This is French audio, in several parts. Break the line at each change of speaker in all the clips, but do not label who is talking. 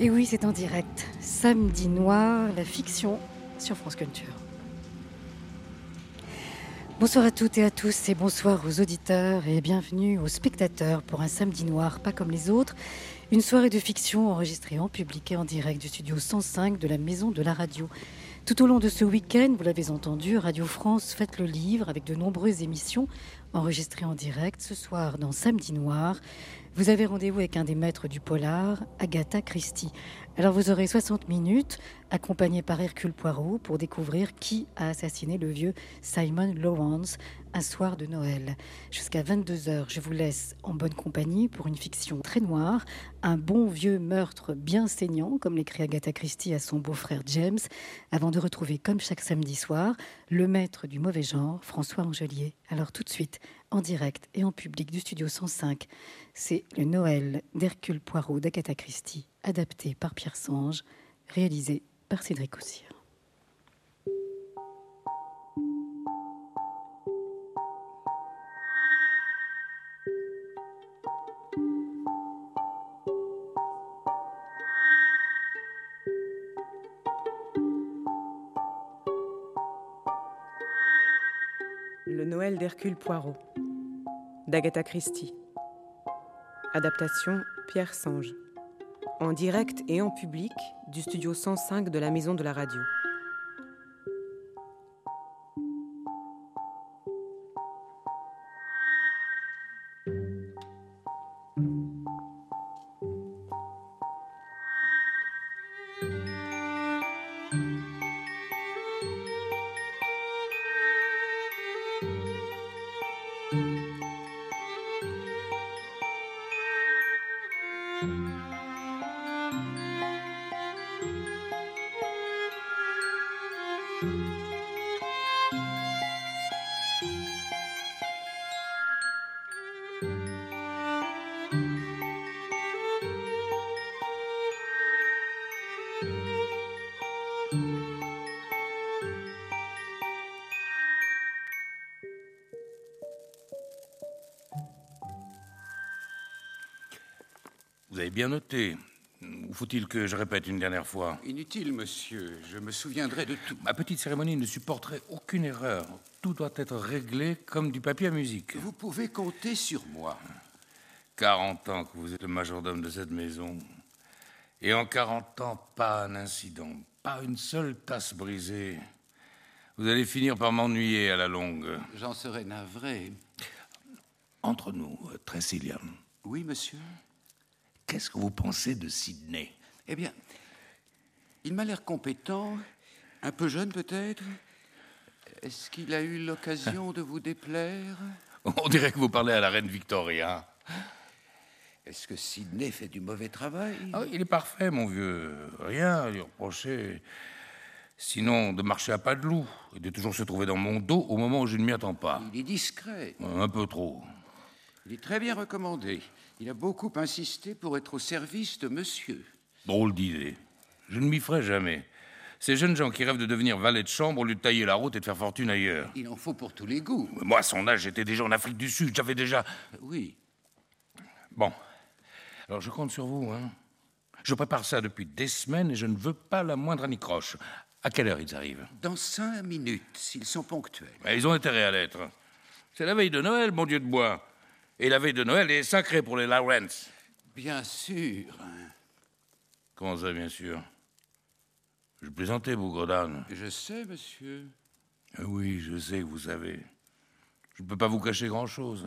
Et oui, c'est en direct. Samedi noir, la fiction sur France Culture. Bonsoir à toutes et à tous et bonsoir aux auditeurs et bienvenue aux spectateurs pour un samedi noir pas comme les autres. Une soirée de fiction enregistrée en public et en direct du studio 105 de la Maison de la Radio. Tout au long de ce week-end, vous l'avez entendu, Radio France fête le livre avec de nombreuses émissions enregistrées en direct. Ce soir, dans Samedi Noir, vous avez rendez-vous avec un des maîtres du polar, Agatha Christie. Alors vous aurez 60 minutes, accompagné par Hercule Poirot, pour découvrir qui a assassiné le vieux Simon Lawrence un soir de Noël. Jusqu'à 22h, je vous laisse en bonne compagnie pour une fiction très noire, un bon vieux meurtre bien saignant, comme l'écrit Agatha Christie à son beau-frère James, avant de retrouver, comme chaque samedi soir, le maître du mauvais genre, François Angelier. Alors tout de suite, en direct et en public du studio 105, c'est le Noël d'Hercule Poirot d'Agatha Christie, adapté par Pierre Sange, réalisé par Cédric Ossire.
Le Noël d'Hercule Poirot, d'Agatha Christie. Adaptation Pierre Sange. En direct et en public du studio 105 de la Maison de la Radio.
Vous avez bien noté. Ou faut-il que je répète une dernière fois?
Inutile, monsieur. Je me souviendrai de tout.
Ma petite cérémonie ne supporterait aucune erreur. Tout doit être réglé comme du papier à musique.
Vous pouvez compter sur moi.
40 ans que vous êtes le majordome de cette maison. Et en 40 ans, pas un incident, pas une seule tasse brisée. Vous allez finir par m'ennuyer à la longue.
J'en serai navré.
Entre nous, Tressilian.
Oui, monsieur?
Qu'est-ce que vous pensez de Sidney?
Eh bien, il m'a l'air compétent, un peu jeune peut-être. Est-ce qu'il a eu l'occasion de vous déplaire?
On dirait que vous parlez à la reine Victoria.
Est-ce que Sidney fait du mauvais travail?
Oh, il est parfait, mon vieux. Rien à lui reprocher. Sinon, de marcher à pas de loup et de toujours se trouver dans mon dos au moment où je ne m'y attends pas.
Il est discret.
Un peu trop.
Il est très bien recommandé. Il a beaucoup insisté pour être au service de monsieur.
Drôle d'idée. Je ne m'y ferai jamais. Ces jeunes gens qui rêvent de devenir valet de chambre au lieu de tailler la route et de faire fortune ailleurs.
Il en faut pour tous les goûts.
Moi, à son âge, j'étais déjà en Afrique du Sud. J'avais déjà...
Oui.
Bon. Alors, je compte sur vous, hein. Je prépare ça depuis des semaines et je ne veux pas la moindre anicroche. À quelle heure ils arrivent?
Dans 5 minutes, s'ils sont ponctuels.
Mais ils ont intérêt à l'être. C'est la veille de Noël, bon Dieu de bois. Et la veille de Noël est sacrée pour les Lawrence.
Bien sûr.
Comment ça, bien sûr? Je plaisantais, Bougredane.
Je sais, monsieur.
Oui, je sais que vous savez. Je ne peux pas vous cacher grand-chose.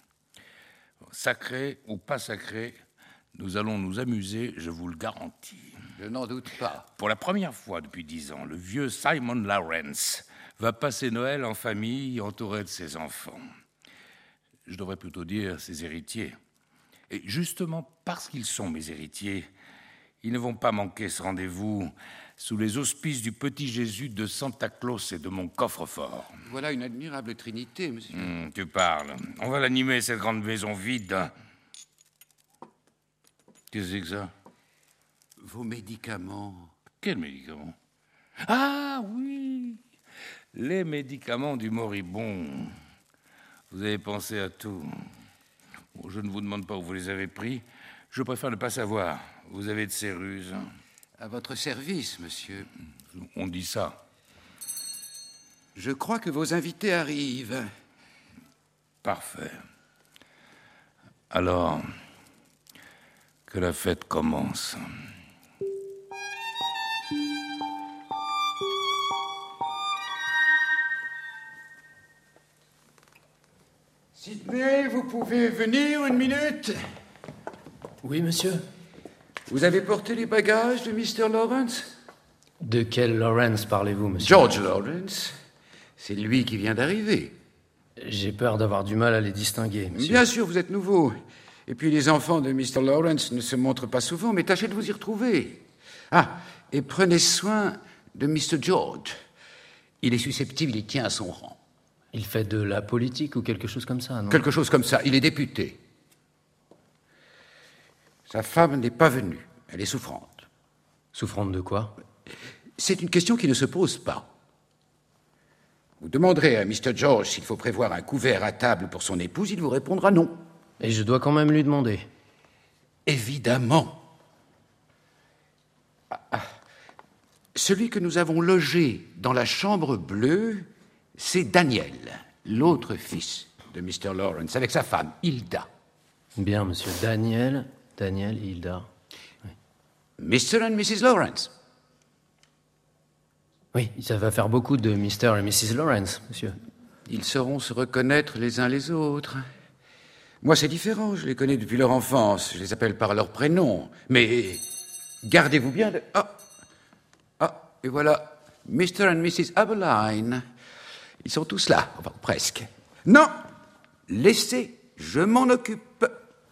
Sacré ou pas sacré, nous allons nous amuser, je vous le garantis.
Je n'en doute pas.
Pour la première fois depuis 10 ans, le vieux Simon Lawrence va passer Noël en famille, entouré de ses enfants. Je devrais plutôt dire ses héritiers. Et justement parce qu'ils sont mes héritiers, ils ne vont pas manquer ce rendez-vous sous les auspices du petit Jésus de Santa Claus et de mon coffre-fort.
Voilà une admirable trinité, monsieur.
Tu parles. On va l'animer, cette grande maison vide. Qu'est-ce que c'est que ça?
Vos médicaments.
Quels médicaments? Ah oui, les médicaments du moribond. Vous avez pensé à tout. Bon, je ne vous demande pas où vous les avez pris. Je préfère ne pas savoir. Vous avez de ces ruses.
À votre service, monsieur.
On dit ça.
Je crois que vos invités arrivent.
Parfait. Alors, que la fête commence.
Sidney, vous pouvez venir une minute?
Oui, monsieur.
Vous avez porté les bagages de Mr. Lawrence?
De quel Lawrence parlez-vous, monsieur?
George Lawrence. C'est lui qui vient d'arriver.
J'ai peur d'avoir du mal à les distinguer, monsieur.
Bien sûr, vous êtes nouveau. Et puis les enfants de Mr. Lawrence ne se montrent pas souvent, mais tâchez de vous y retrouver. Ah, et prenez soin de Mr. George. Il est susceptible, il tient à son rang.
Il fait de la politique ou quelque chose comme ça, non?
Quelque chose comme ça. Il est député. Sa femme n'est pas venue. Elle est souffrante.
Souffrante de quoi?
C'est une question qui ne se pose pas. Vous demanderez à Mr. George s'il faut prévoir un couvert à table pour son épouse, il vous répondra non.
Et je dois quand même lui demander.
Évidemment. Celui que nous avons logé dans la chambre bleue, c'est Daniel, l'autre fils de Mr. Lawrence, avec sa femme, Hilda.
Bien, monsieur. Daniel et Hilda. Oui.
Mr. and Mrs. Lawrence.
Oui, ça va faire beaucoup de Mr. et Mrs. Lawrence, monsieur.
Ils sauront se reconnaître les uns les autres. Moi, c'est différent. Je les connais depuis leur enfance. Je les appelle par leur prénom. Mais gardez-vous bien de... Ah, et voilà. Mr. and Mrs. Abeline. Ils sont tous là. Enfin, presque. Non! Laissez. Je m'en occupe.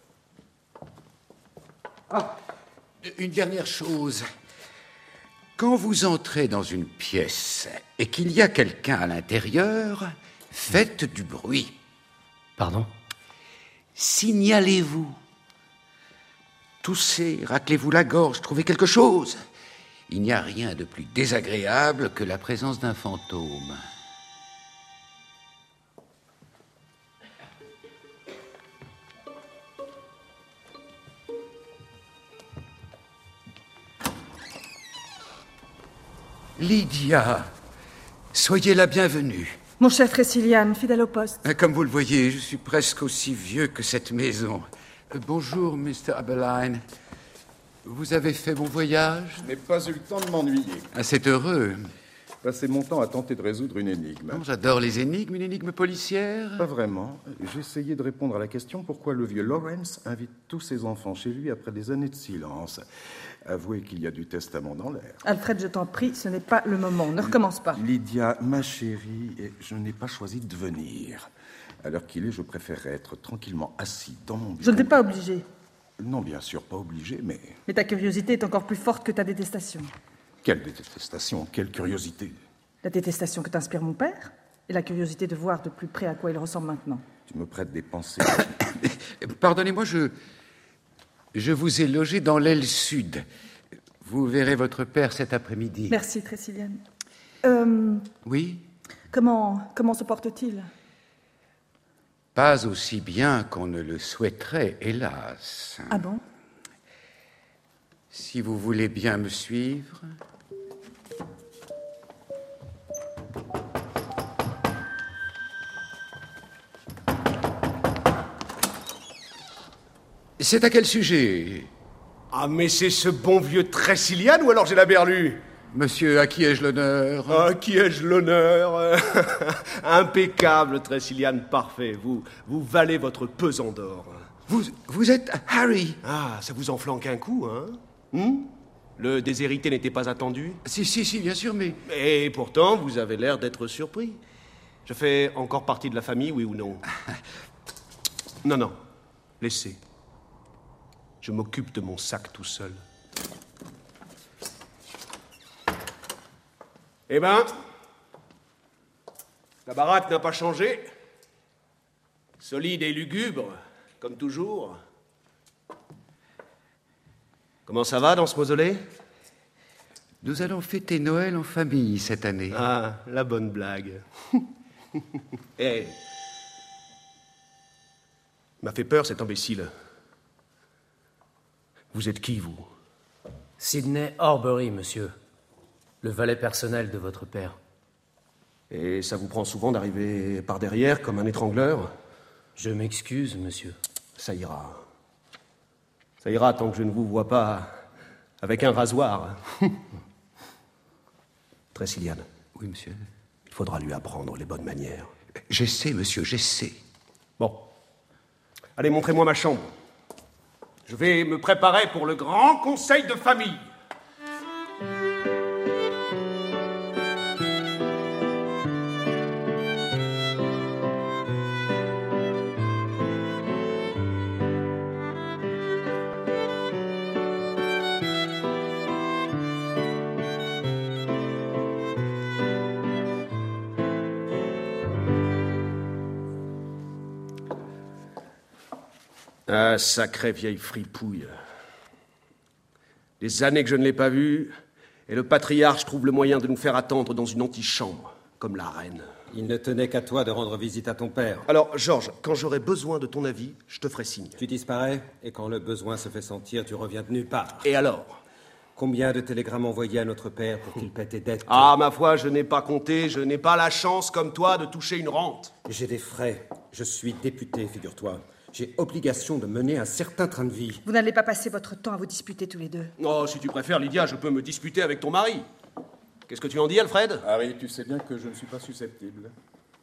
Ah, une dernière chose. Quand vous entrez dans une pièce et qu'il y a quelqu'un à l'intérieur, faites du bruit.
Pardon?
Signalez-vous. Toussez, raclez-vous la gorge, trouvez quelque chose. Il n'y a rien de plus désagréable que la présence d'un fantôme. Lydia, soyez la bienvenue.
Mon cher Tressilian, fidèle au poste.
Comme vous le voyez, je suis presque aussi vieux que cette maison. Bonjour, Mr. Abeline. Vous avez fait bon voyage?
Je n'ai pas eu le temps de m'ennuyer.
Ah, c'est heureux.
Passer mon temps à tenter de résoudre une énigme.
Oh, j'adore les énigmes. Une énigme policière?
Pas vraiment. J'ai essayé de répondre à la question pourquoi le vieux Lawrence invite tous ses enfants chez lui après des années de silence. Avouez qu'il y a du testament dans l'air.
Alfred, je t'en prie, ce n'est pas le moment. Ne recommence pas.
Lydia, ma chérie, je n'ai pas choisi de venir. À l'heure qu'il est, je préférerais être tranquillement assis dans mon bureau.
Je ne t'ai pas obligé.
Non, bien sûr, pas obligé, mais...
Mais ta curiosité est encore plus forte que ta détestation.
Quelle détestation, quelle curiosité.
La détestation que t'inspire mon père et la curiosité de voir de plus près à quoi il ressemble maintenant.
Tu me prêtes des pensées.
Pardonnez-moi, je vous ai logé dans l'aile sud. Vous verrez votre père cet après-midi.
Merci, Tressilian.
Oui?
Comment se porte-t-il?
Pas aussi bien qu'on ne le souhaiterait, hélas.
Ah bon?
Si vous voulez bien me suivre... C'est à quel sujet?
Ah, mais c'est ce bon vieux Tressilian ou alors j'ai la berlue?
Monsieur, à qui ai-je l'honneur?
À qui ai-je l'honneur? Impeccable, Tressilian, parfait. Vous valez votre pesant d'or.
Vous êtes Harry?
Ah, ça vous en flanque un coup, hein? Le déshérité n'était pas attendu?
Si, bien sûr, mais...
Et pourtant, vous avez l'air d'être surpris. Je fais encore partie de la famille, oui ou non? Non, laissez. Je m'occupe de mon sac tout seul. Eh ben, la baraque n'a pas changé. Solide et lugubre, comme toujours. Comment ça va dans ce mausolée?
Nous allons fêter Noël en famille cette année.
Ah, la bonne blague. Eh, il m'a fait peur cet imbécile. Vous êtes qui, vous?
Sidney Horbury, monsieur. Le valet personnel de votre père.
Et ça vous prend souvent d'arriver par derrière comme un étrangleur?
Je m'excuse, monsieur.
Ça ira. Ça ira tant que je ne vous vois pas avec un rasoir. Tressilian.
Oui, monsieur.
Il faudra lui apprendre les bonnes manières.
J'essaie, monsieur, j'essaie.
Bon. Allez, montrez-moi ma chambre. Je vais me préparer pour le grand conseil de famille. Ah, sacrée vieille fripouille. Des années que je ne l'ai pas vue, et le patriarche trouve le moyen de nous faire attendre dans une antichambre, comme la reine.
Il ne tenait qu'à toi de rendre visite à ton père.
Alors, Georges, quand j'aurai besoin de ton avis, je te ferai signe.
Tu disparais, et quand le besoin se fait sentir, tu reviens de nulle part.
Et alors?
Combien de télégrammes envoyés à notre père pour qu'il paie tes dettes?
Ah, ma foi, je n'ai pas compté, je n'ai pas la chance, comme toi, de toucher une rente.
J'ai des frais. Je suis député, figure-toi. J'ai obligation de mener un certain train de vie.
Vous n'allez pas passer votre temps à vous disputer tous les deux.
Oh, si tu préfères, Lydia, je peux me disputer avec ton mari. Qu'est-ce que tu en dis, Alfred?
Harry, tu sais bien que je ne suis pas susceptible.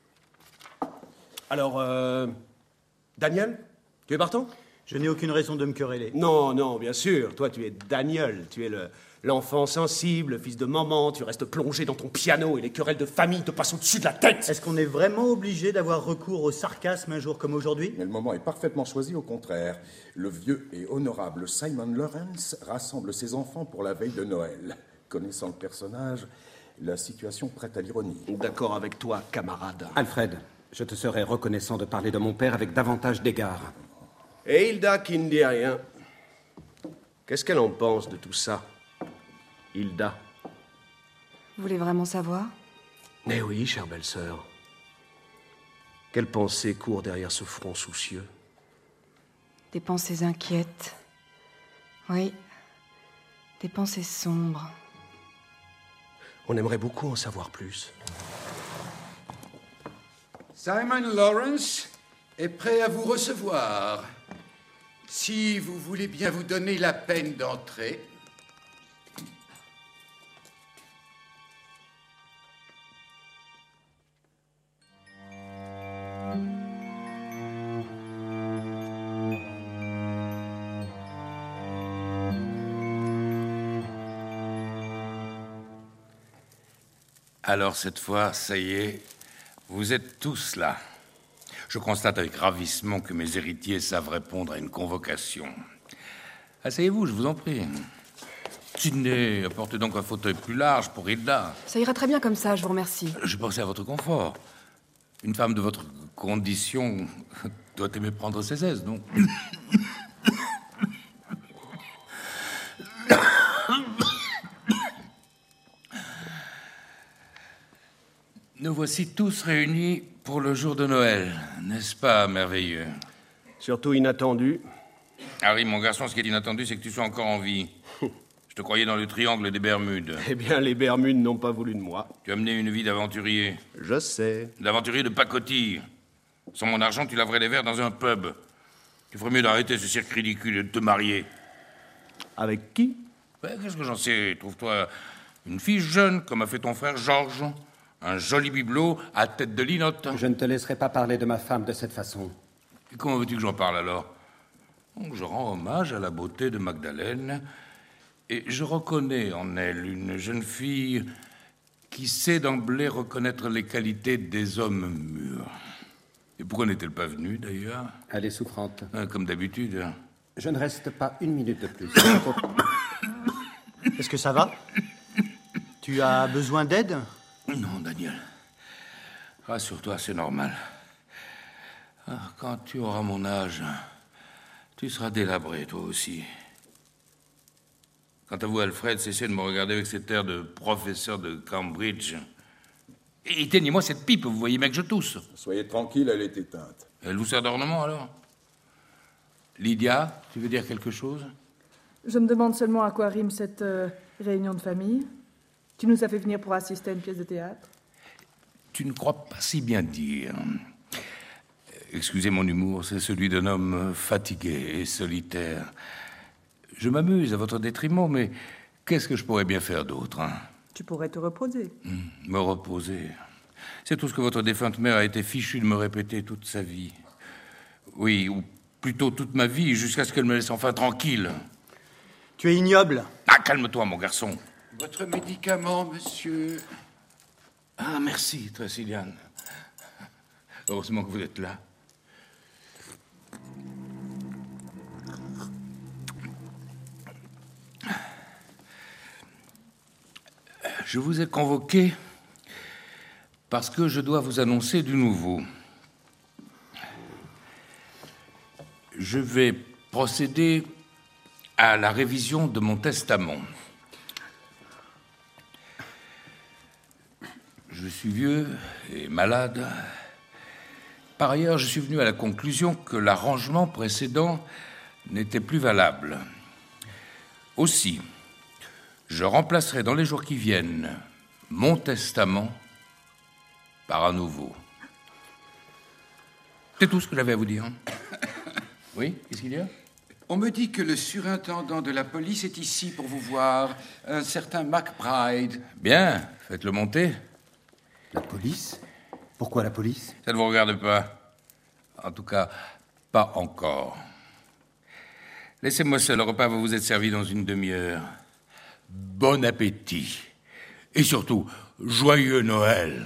Alors, Daniel, tu es partant?
Je n'ai aucune raison de me quereller.
Non, non, bien sûr. Toi, tu es Daniel. Tu es l'enfant sensible, le fils de maman. Tu restes plongé dans ton piano et les querelles de famille te passent au-dessus de la tête.
Est-ce qu'on est vraiment obligé d'avoir recours au sarcasme un jour comme aujourd'hui?
Mais le moment est parfaitement choisi, au contraire. Le vieux et honorable Simon Lawrence rassemble ses enfants pour la veille de Noël. Connaissant le personnage, la situation prête à l'ironie.
D'accord avec toi, camarade.
Alfred, je te serais reconnaissant de parler de mon père avec davantage d'égard.
Et Hilda qui ne dit rien. Qu'est-ce qu'elle en pense de tout ça, Hilda?
Vous voulez vraiment savoir?
Eh oui, chère belle-sœur. Quelle pensée court derrière ce front soucieux?
Des pensées inquiètes. Oui, des pensées sombres.
On aimerait beaucoup en savoir plus.
Simon Lawrence est prêt à vous recevoir. Si vous voulez bien vous donner la peine d'entrer.
Alors cette fois, ça y est, vous êtes tous là. Je constate avec ravissement que mes héritiers savent répondre à une convocation. Asseyez-vous, je vous en prie. Sidney, apportez donc un fauteuil plus large pour Hilda.
Ça ira très bien comme ça, je vous remercie.
Je pensais à votre confort. Une femme de votre condition doit aimer prendre ses aises, non? Nous voici tous réunis pour le jour de Noël. N'est-ce pas merveilleux?
Surtout inattendu.
Harry, mon garçon, ce qui est inattendu, c'est que tu sois encore en vie. Je te croyais dans le triangle des Bermudes.
Eh bien, les Bermudes n'ont pas voulu de moi.
Tu as mené une vie d'aventurier.
Je sais.
D'aventurier de pacotille. Sans mon argent, tu laverais les verres dans un pub. Tu ferais mieux d'arrêter ce cirque ridicule et de te marier.
Avec qui?
Qu'est-ce que j'en sais? Trouve-toi une fille jeune, comme a fait ton frère Georges. Un joli bibelot à tête de linotte.
Je ne te laisserai pas parler de ma femme de cette façon.
Et comment veux-tu que j'en parle alors? Donc, je rends hommage à la beauté de Magdalene et je reconnais en elle une jeune fille qui sait d'emblée reconnaître les qualités des hommes mûrs. Et pourquoi n'est-elle pas venue, d'ailleurs?
Elle est souffrante.
Comme d'habitude.
Je ne reste pas une minute de plus.
Est-ce que ça va? Tu as besoin d'aide?
Non, Daniel. Rassure-toi, c'est normal. Quand tu auras mon âge, tu seras délabré, toi aussi. Quant à vous, Alfred, cessez de me regarder avec cet air de professeur de Cambridge. Et éteignez-moi cette pipe, vous voyez bien que je tousse.
Soyez tranquille, elle est éteinte.
Elle vous sert d'ornement, alors? Lydia, tu veux dire quelque chose?
Je me demande seulement à quoi rime cette réunion de famille. Tu nous as fait venir pour assister à une pièce de théâtre.
Tu ne crois pas si bien dire. Excusez mon humour, c'est celui d'un homme fatigué et solitaire. Je m'amuse à votre détriment, mais qu'est-ce que je pourrais bien faire d'autre, hein?
Tu pourrais te reposer.
Me reposer. C'est tout ce que votre défunte mère a été fichue de me répéter toute sa vie. Oui, ou plutôt toute ma vie, jusqu'à ce qu'elle me laisse enfin tranquille.
Tu es ignoble.
Ah, calme-toi, mon garçon.
Votre médicament, monsieur.
Ah, merci, Tressiliane. Heureusement que vous êtes là. Je vous ai convoqué parce que je dois vous annoncer du nouveau. Je vais procéder à la révision de mon testament. Je suis vieux et malade. Par ailleurs, je suis venu à la conclusion que l'arrangement précédent n'était plus valable. Aussi, je remplacerai dans les jours qui viennent mon testament par un nouveau. C'est tout ce que j'avais à vous dire. Oui, qu'est-ce qu'il y a?
On me dit que le surintendant de la police est ici pour vous voir, un certain McBride.
Bien, faites-le monter.
La police? Pourquoi la police?
Ça ne vous regarde pas. En tout cas, pas encore. Laissez-moi seul, le repas va vous être servi dans une demi-heure. Bon appétit. Et surtout, joyeux Noël.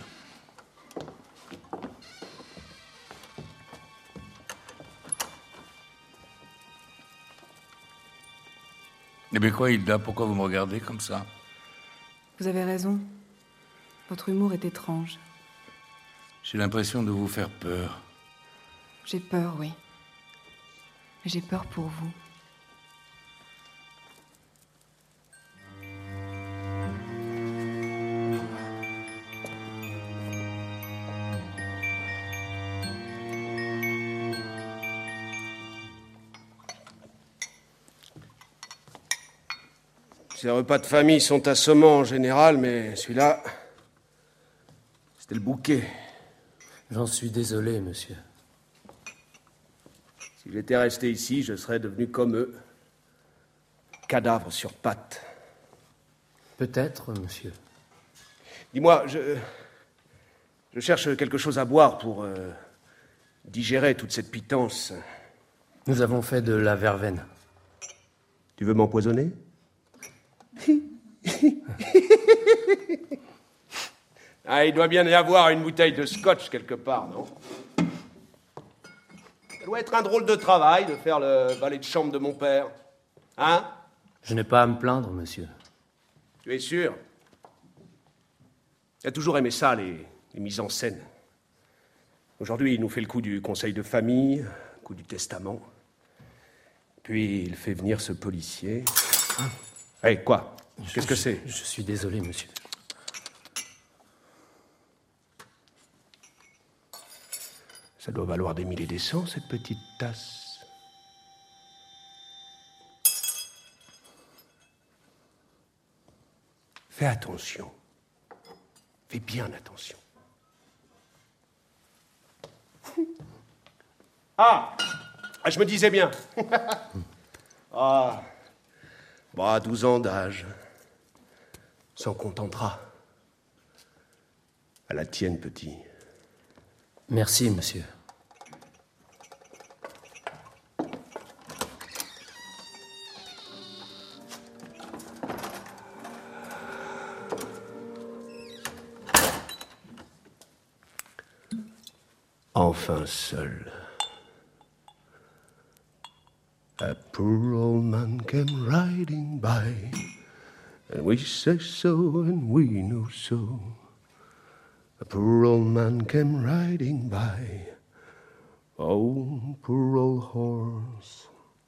Eh bien quoi, Hilda, pourquoi vous me regardez comme ça?
Vous avez raison. Votre humour est étrange.
J'ai l'impression de vous faire peur.
J'ai peur, oui. Mais j'ai peur pour vous.
Ces repas de famille sont assommants en général, mais celui-là, c'était le bouquet.
J'en suis désolé, monsieur.
Si j'étais resté ici, je serais devenu comme eux. Cadavre sur pattes.
Peut-être, monsieur.
Dis-moi, je cherche quelque chose à boire pour digérer toute cette pitance.
Nous avons fait de la verveine.
Tu veux m'empoisonner? Ah, il doit bien y avoir une bouteille de scotch quelque part, non? Ça doit être un drôle de travail de faire le valet de chambre de mon père. Hein?
Je n'ai pas à me plaindre, monsieur.
Tu es sûr? Il a toujours aimé ça, les mises en scène. Aujourd'hui, il nous fait le coup du conseil de famille, le coup du testament. Puis il fait venir ce policier. Hey, quoi? Qu'est-ce que c'est?
Je suis désolé, monsieur.
Ça doit valoir des milliers et des cents, cette petite tasse. Fais attention. Fais bien attention. Ah, je me disais bien. Ah, bah, 12 ans d'âge. S'en contentera. À la tienne, petit.
Merci, monsieur.
Enfin seul. A poor old man came riding by, and we say so and we know so. A poor old man came riding by. Oh, poor old horse.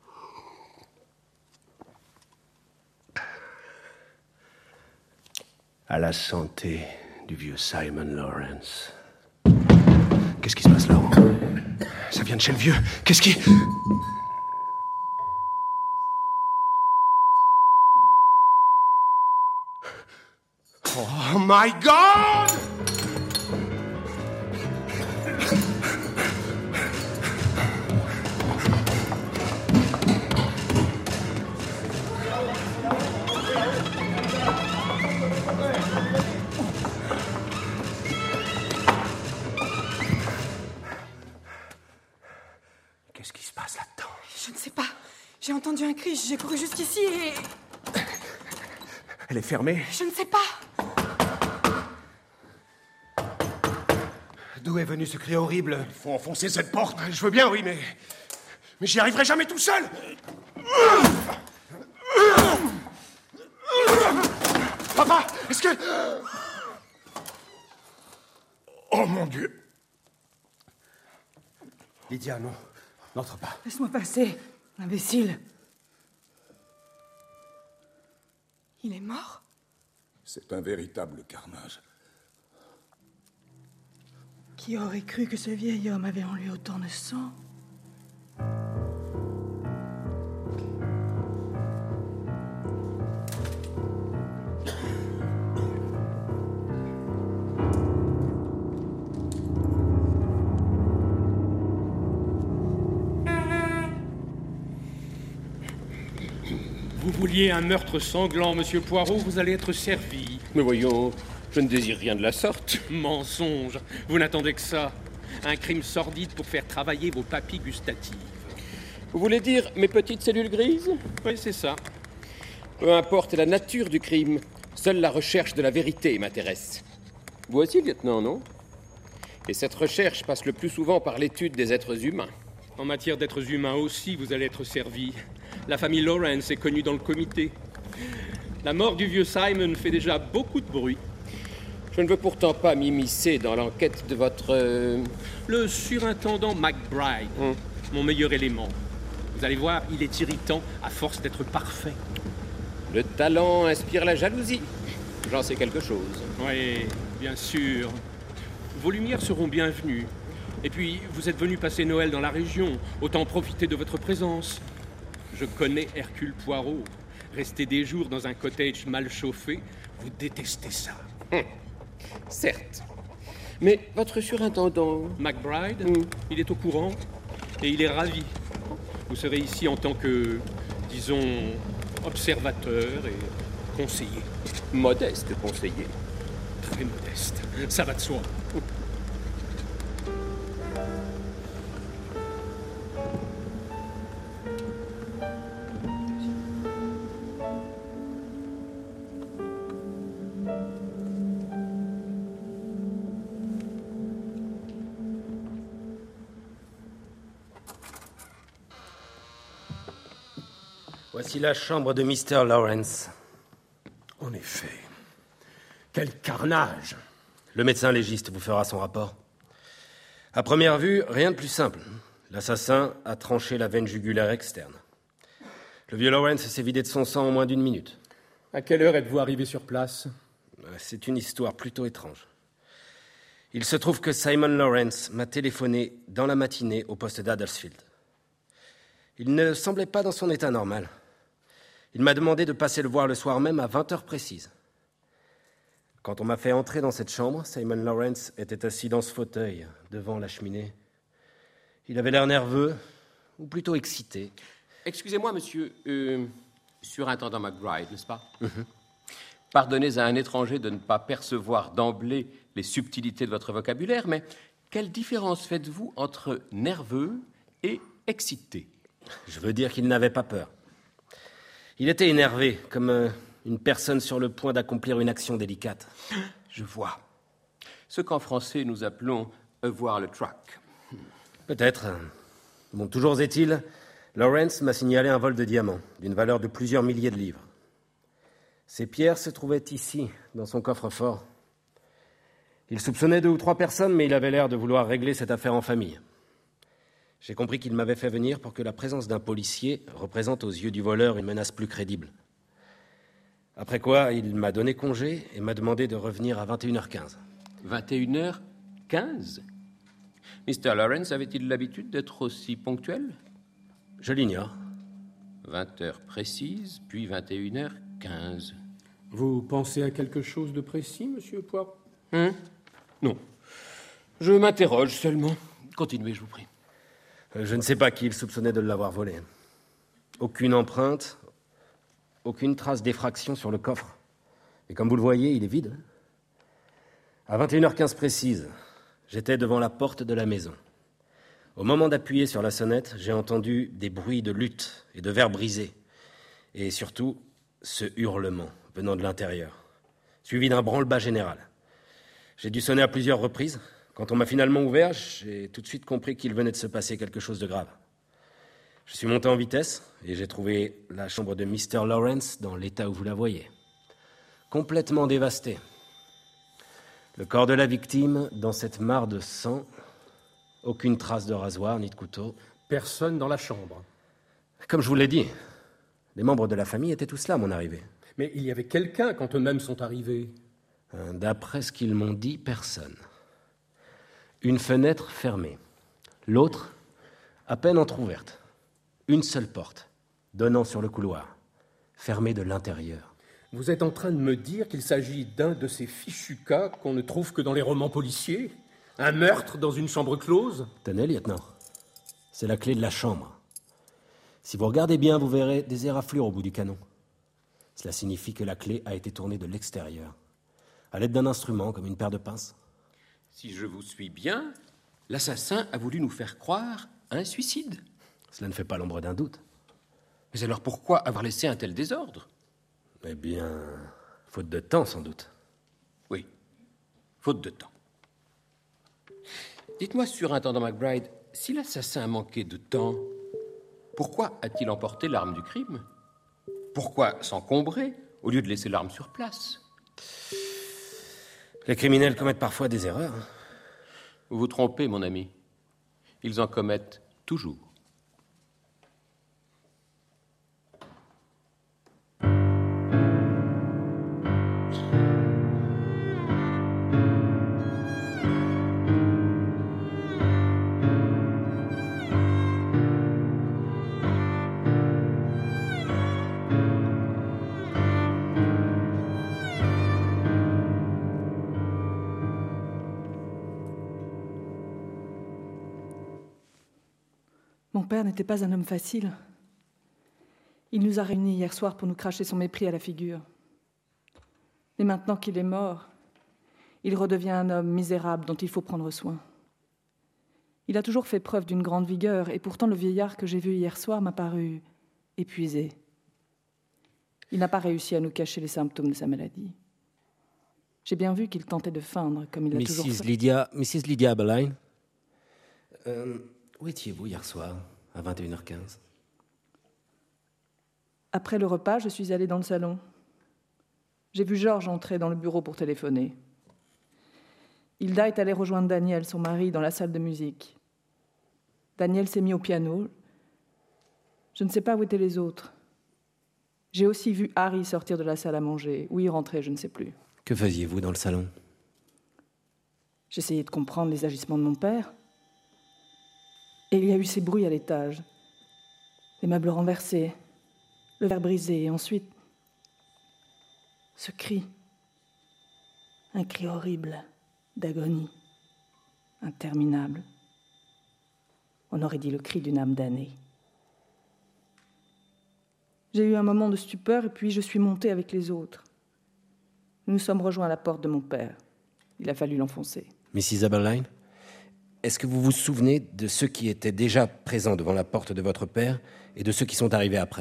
À la santé du vieux Simon Lawrence. Qu'est-ce qui se passe là-haut? Ça vient de chez le vieux. Qu'est-ce qui... my God! Qu'est-ce qui se passe là-dedans?
Je ne sais pas. J'ai entendu un cri, j'ai couru jusqu'ici et...
Elle est fermée?
Je ne sais pas.
D'où est venu ce cri horrible?
Il faut enfoncer cette porte.
Je veux bien, oui, mais j'y arriverai jamais tout seul. Papa, est-ce que...
Oh mon Dieu!
Lydia, non. N'entre pas.
Laisse-moi passer, imbécile.
Il est mort?
C'est un véritable carnage.
Qui aurait cru que ce vieil homme avait en lui autant de sang?
Vous vouliez un meurtre sanglant, monsieur Poirot, vous allez être servi.
Mais voyons, je ne désire rien de la sorte.
Mensonge, vous n'attendez que ça. Un crime sordide pour faire travailler vos papilles gustatives.
Vous voulez dire mes petites cellules grises?
Oui, c'est ça.
Peu importe la nature du crime, seule la recherche de la vérité m'intéresse. Vous aussi, lieutenant, non? Et cette recherche passe le plus souvent par l'étude des êtres humains.
En matière d'êtres humains aussi, vous allez être servi. La famille Lawrence est connue dans le comité. La mort du vieux Simon fait déjà beaucoup de bruit.
Je ne veux pourtant pas m'immiscer dans l'enquête de votre...
Le surintendant McBride, mon meilleur élément. Vous allez voir, il est irritant à force d'être parfait.
Le talent inspire la jalousie. J'en sais quelque chose.
Oui, bien sûr. Vos lumières seront bienvenues. Et puis, vous êtes venu passer Noël dans la région. Autant profiter de votre présence. Je connais Hercule Poirot. Rester des jours dans un cottage mal chauffé, vous détestez ça.
Certes. Mais votre surintendant...
McBride, il est au courant et il est ravi. Vous serez ici en tant que, disons, observateur et conseiller.
Modeste conseiller.
Très modeste, ça va de soi.
Voici la chambre de Mr. Lawrence.
En effet. Quel carnage!
Le médecin légiste vous fera son rapport. À première vue, rien de plus simple. L'assassin a tranché la veine jugulaire externe. Le vieux Lawrence s'est vidé de son sang en moins d'1 minute.
À quelle heure êtes-vous arrivé sur place?
C'est une histoire plutôt étrange. Il se trouve que Simon Lawrence m'a téléphoné dans la matinée au poste d'Huddersfield. Il ne semblait pas dans son état normal. Il m'a demandé de passer le voir le soir même à 20h précises. Quand on m'a fait entrer dans cette chambre, Simon Lawrence était assis dans ce fauteuil, devant la cheminée. Il avait l'air nerveux, ou plutôt excité.
Excusez-moi, monsieur, surintendant McBride, n'est-ce pas? Pardonnez à un étranger de ne pas percevoir d'emblée les subtilités de votre vocabulaire, mais quelle différence faites-vous entre nerveux et excité?
Je veux dire qu'il n'avait pas peur. Il était énervé, comme une personne sur le point d'accomplir une action délicate.
Je vois. Ce qu'en français nous appelons avoir le trac.
Peut-être. Bon, toujours est-il, Lawrence m'a signalé un vol de diamants, d'une valeur de plusieurs milliers de livres. Ces pierres se trouvaient ici, dans son coffre-fort. Il soupçonnait 2 ou 3 personnes, mais il avait l'air de vouloir régler cette affaire en famille. J'ai compris qu'il m'avait fait venir pour que la présence d'un policier représente aux yeux du voleur une menace plus crédible. Après quoi, il m'a donné congé et m'a demandé de revenir à 21h15.
21h15? Mr. Lawrence avait-il l'habitude d'être aussi ponctuel?
Je l'ignore.
20h précises, puis 21h15.
Vous pensez à quelque chose de précis, monsieur Poirot? Non. Je m'interroge seulement. Continuez, je vous prie.
Je ne sais pas qui il soupçonnait de l'avoir volé. Aucune empreinte, aucune trace d'effraction sur le coffre. Et comme vous le voyez, il est vide. À 21h15 précise, j'étais devant la porte de la maison. Au moment d'appuyer sur la sonnette, j'ai entendu des bruits de lutte et de verres brisés. Et surtout, ce hurlement venant de l'intérieur, suivi d'un branle-bas général. J'ai dû sonner à plusieurs reprises. Quand on m'a finalement ouvert, j'ai tout de suite compris qu'il venait de se passer quelque chose de grave. Je suis monté en vitesse et j'ai trouvé la chambre de Mr. Lawrence dans l'état où vous la voyez. Complètement dévastée. Le corps de la victime dans cette mare de sang. Aucune trace de rasoir ni de couteau.
Personne dans la chambre.
Comme je vous l'ai dit, les membres de la famille étaient tous là à mon arrivée.
Mais il y avait quelqu'un quand eux-mêmes sont arrivés.
D'après ce qu'ils m'ont dit, personne. Une fenêtre fermée. L'autre, à peine entr'ouverte. Une seule porte, donnant sur le couloir, fermée de l'intérieur.
Vous êtes en train de me dire qu'il s'agit d'un de ces fichus cas qu'on ne trouve que dans les romans policiers? Un meurtre dans une chambre close?
Tenez, lieutenant. C'est la clé de la chambre. Si vous regardez bien, vous verrez des éraflures au bout du canon. Cela signifie que la clé a été tournée de l'extérieur, à l'aide d'un instrument comme une paire de pinces.
Si je vous suis bien, l'assassin a voulu nous faire croire à un suicide.
Cela ne fait pas l'ombre d'un doute.
Mais alors pourquoi avoir laissé un tel désordre?
Eh bien, faute de temps, sans doute.
Oui, faute de temps. Dites-moi, surintendant McBride, si l'assassin a manqué de temps, pourquoi a-t-il emporté l'arme du crime? Pourquoi s'encombrer au lieu de laisser l'arme sur place?
Les criminels commettent parfois des erreurs.
Vous vous trompez, mon ami. Ils en commettent toujours.
Mon père n'était pas un homme facile. Il nous a réunis hier soir pour nous cracher son mépris à la figure. Mais maintenant qu'il est mort, il redevient un homme misérable dont il faut prendre soin. Il a toujours fait preuve d'une grande vigueur, et pourtant le vieillard que j'ai vu hier soir m'a paru épuisé. Il n'a pas réussi à nous cacher les symptômes de sa maladie. J'ai bien vu qu'il tentait de feindre, comme il l'a toujours fait.
Mrs. Lydia Abberline, où étiez-vous hier soir, à 21h15 ?
Après le repas, je suis allée dans le salon. J'ai vu Georges entrer dans le bureau pour téléphoner. Hilda est allée rejoindre Daniel, son mari, dans la salle de musique. Daniel s'est mis au piano. Je ne sais pas où étaient les autres. J'ai aussi vu Harry sortir de la salle à manger. Où il rentrait, je ne sais plus.
Que faisiez-vous dans le salon ?
J'essayais de comprendre les agissements de mon père. Et il y a eu ces bruits à l'étage. Les meubles renversés, le verre brisé, et ensuite, ce cri. Un cri horrible, d'agonie, interminable. On aurait dit le cri d'une âme damnée. J'ai eu un moment de stupeur et puis je suis montée avec les autres. Nous nous sommes rejoints à la porte de mon père. Il a fallu l'enfoncer.
Mrs. Abberline, est-ce que vous vous souvenez de ceux qui étaient déjà présents devant la porte de votre père et de ceux qui sont arrivés après ?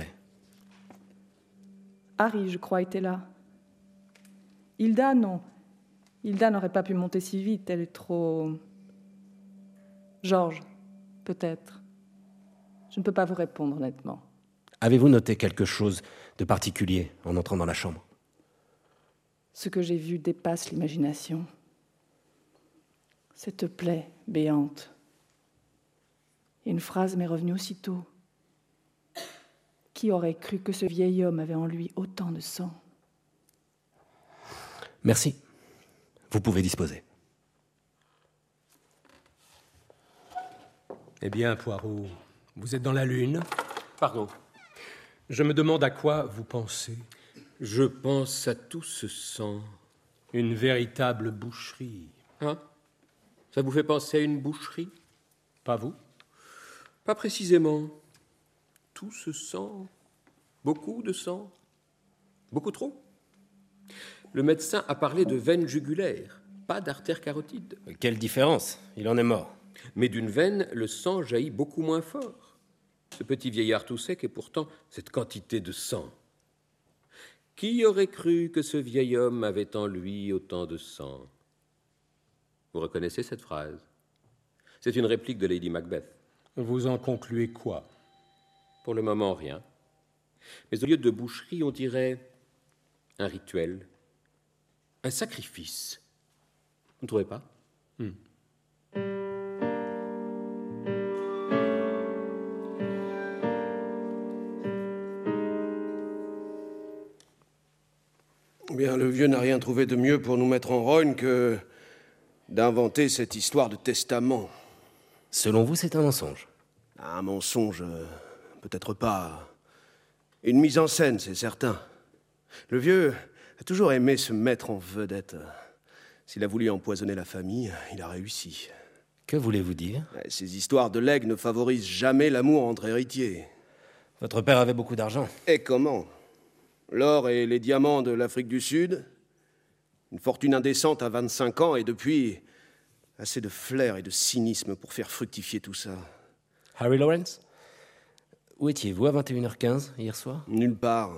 Harry, je crois, était là. Hilda, non. Hilda n'aurait pas pu monter si vite, elle est trop... Georges, peut-être. Je ne peux pas vous répondre, honnêtement.
Avez-vous noté quelque chose de particulier en entrant dans la chambre ?
Ce que j'ai vu dépasse l'imagination. Cette plaie béante. Et une phrase m'est revenue aussitôt. Qui aurait cru que ce vieil homme avait en lui autant de sang ?
Merci. Vous pouvez disposer.
Eh bien, Poirot, vous êtes dans la lune.
Pardon.
Je me demande à quoi vous pensez.
Je pense à tout ce sang.
Une véritable boucherie.
Hein? Ça vous fait penser à une boucherie?
Pas vous?
Pas précisément. Tout ce sang. Beaucoup de sang. Beaucoup trop. Le médecin a parlé de veine jugulaire, pas d'artère carotide.
Quelle différence? Il en est mort.
Mais d'une veine, le sang jaillit beaucoup moins fort. Ce petit vieillard tout sec et pourtant cette quantité de sang. Qui aurait cru que ce vieil homme avait en lui autant de sang? Vous reconnaissez cette phrase? C'est une réplique de Lady Macbeth.
Vous en concluez quoi?
Pour le moment, rien. Mais au lieu de boucherie, on dirait un rituel, un sacrifice. Vous ne trouvez pas?
Bien, le vieux n'a rien trouvé de mieux pour nous mettre en rogne que d'inventer cette histoire de testament.
Selon vous, c'est un mensonge?
Un mensonge, peut-être pas. Une mise en scène, c'est certain. Le vieux a toujours aimé se mettre en vedette. S'il a voulu empoisonner la famille, il a réussi.
Que voulez-vous dire?
Ces histoires de legs ne favorisent jamais l'amour entre héritiers.
Votre père avait beaucoup d'argent.
Et comment? L'or et les diamants de l'Afrique du Sud, une fortune indécente à 25 ans, et depuis, assez de flair et de cynisme pour faire fructifier tout ça.
Harry Lawrence? Où étiez-vous à 21h15 hier soir?
Nulle part.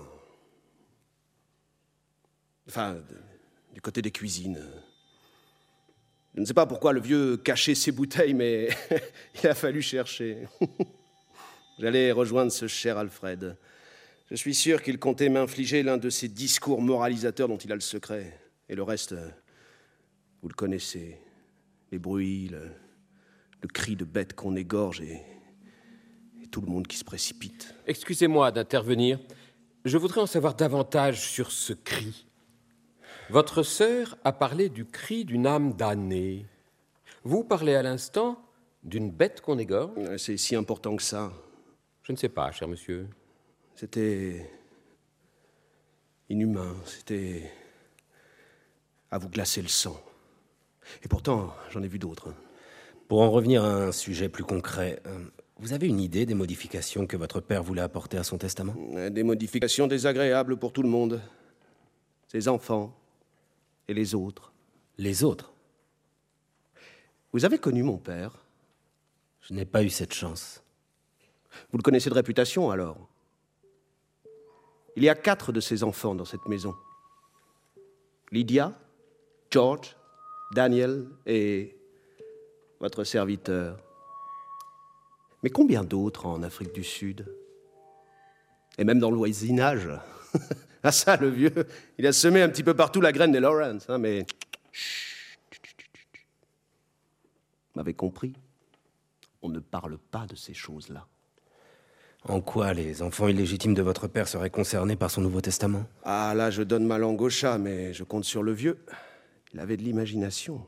Enfin, du côté des cuisines. Je ne sais pas pourquoi le vieux cachait ses bouteilles, mais il a fallu chercher. J'allais rejoindre ce cher Alfred. Je suis sûr qu'il comptait m'infliger l'un de ces discours moralisateurs dont il a le secret. Et le reste, vous le connaissez. Les bruits, le cri de bête qu'on égorge et tout le monde qui se précipite.
Excusez-moi d'intervenir. Je voudrais en savoir davantage sur ce cri. Votre sœur a parlé du cri d'une âme damnée. Vous parlez à l'instant d'une bête qu'on égorge?
C'est si important que ça.
Je ne sais pas, cher monsieur.
C'était inhumain, c'était à vous glacer le sang. Et pourtant, j'en ai vu d'autres.
Pour en revenir à un sujet plus concret, vous avez une idée des modifications que votre père voulait apporter à son testament?
Des modifications désagréables pour tout le monde. Ses enfants et les autres.
Les autres?
Vous avez connu mon père?
Je n'ai pas eu cette chance.
Vous le connaissez de réputation, alors? Il y a 4 de ses enfants dans cette maison. Lydia, George, Daniel et votre serviteur. Mais combien d'autres en Afrique du Sud? Et même dans le voisinage. Ah ça, le vieux, il a semé un petit peu partout la graine des Lawrence, hein, mais... Vous m'avez compris? On ne parle pas de ces choses-là.
En quoi les enfants illégitimes de votre père seraient concernés par son Nouveau Testament?
Ah, là, je donne ma langue au chat, mais je compte sur le vieux. Il avait de l'imagination.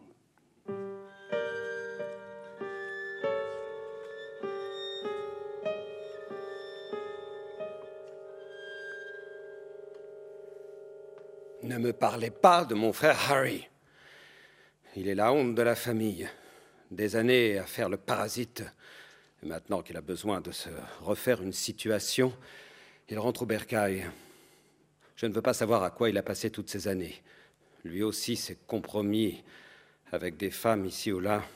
Ne me parlez pas de mon frère Harry. Il est la honte de la famille. Des années à faire le parasite. Et maintenant qu'il a besoin de se refaire une situation, il rentre au bercail. Je ne veux pas savoir à quoi il a passé toutes ces années. Lui aussi s'est compromis avec des femmes ici ou là.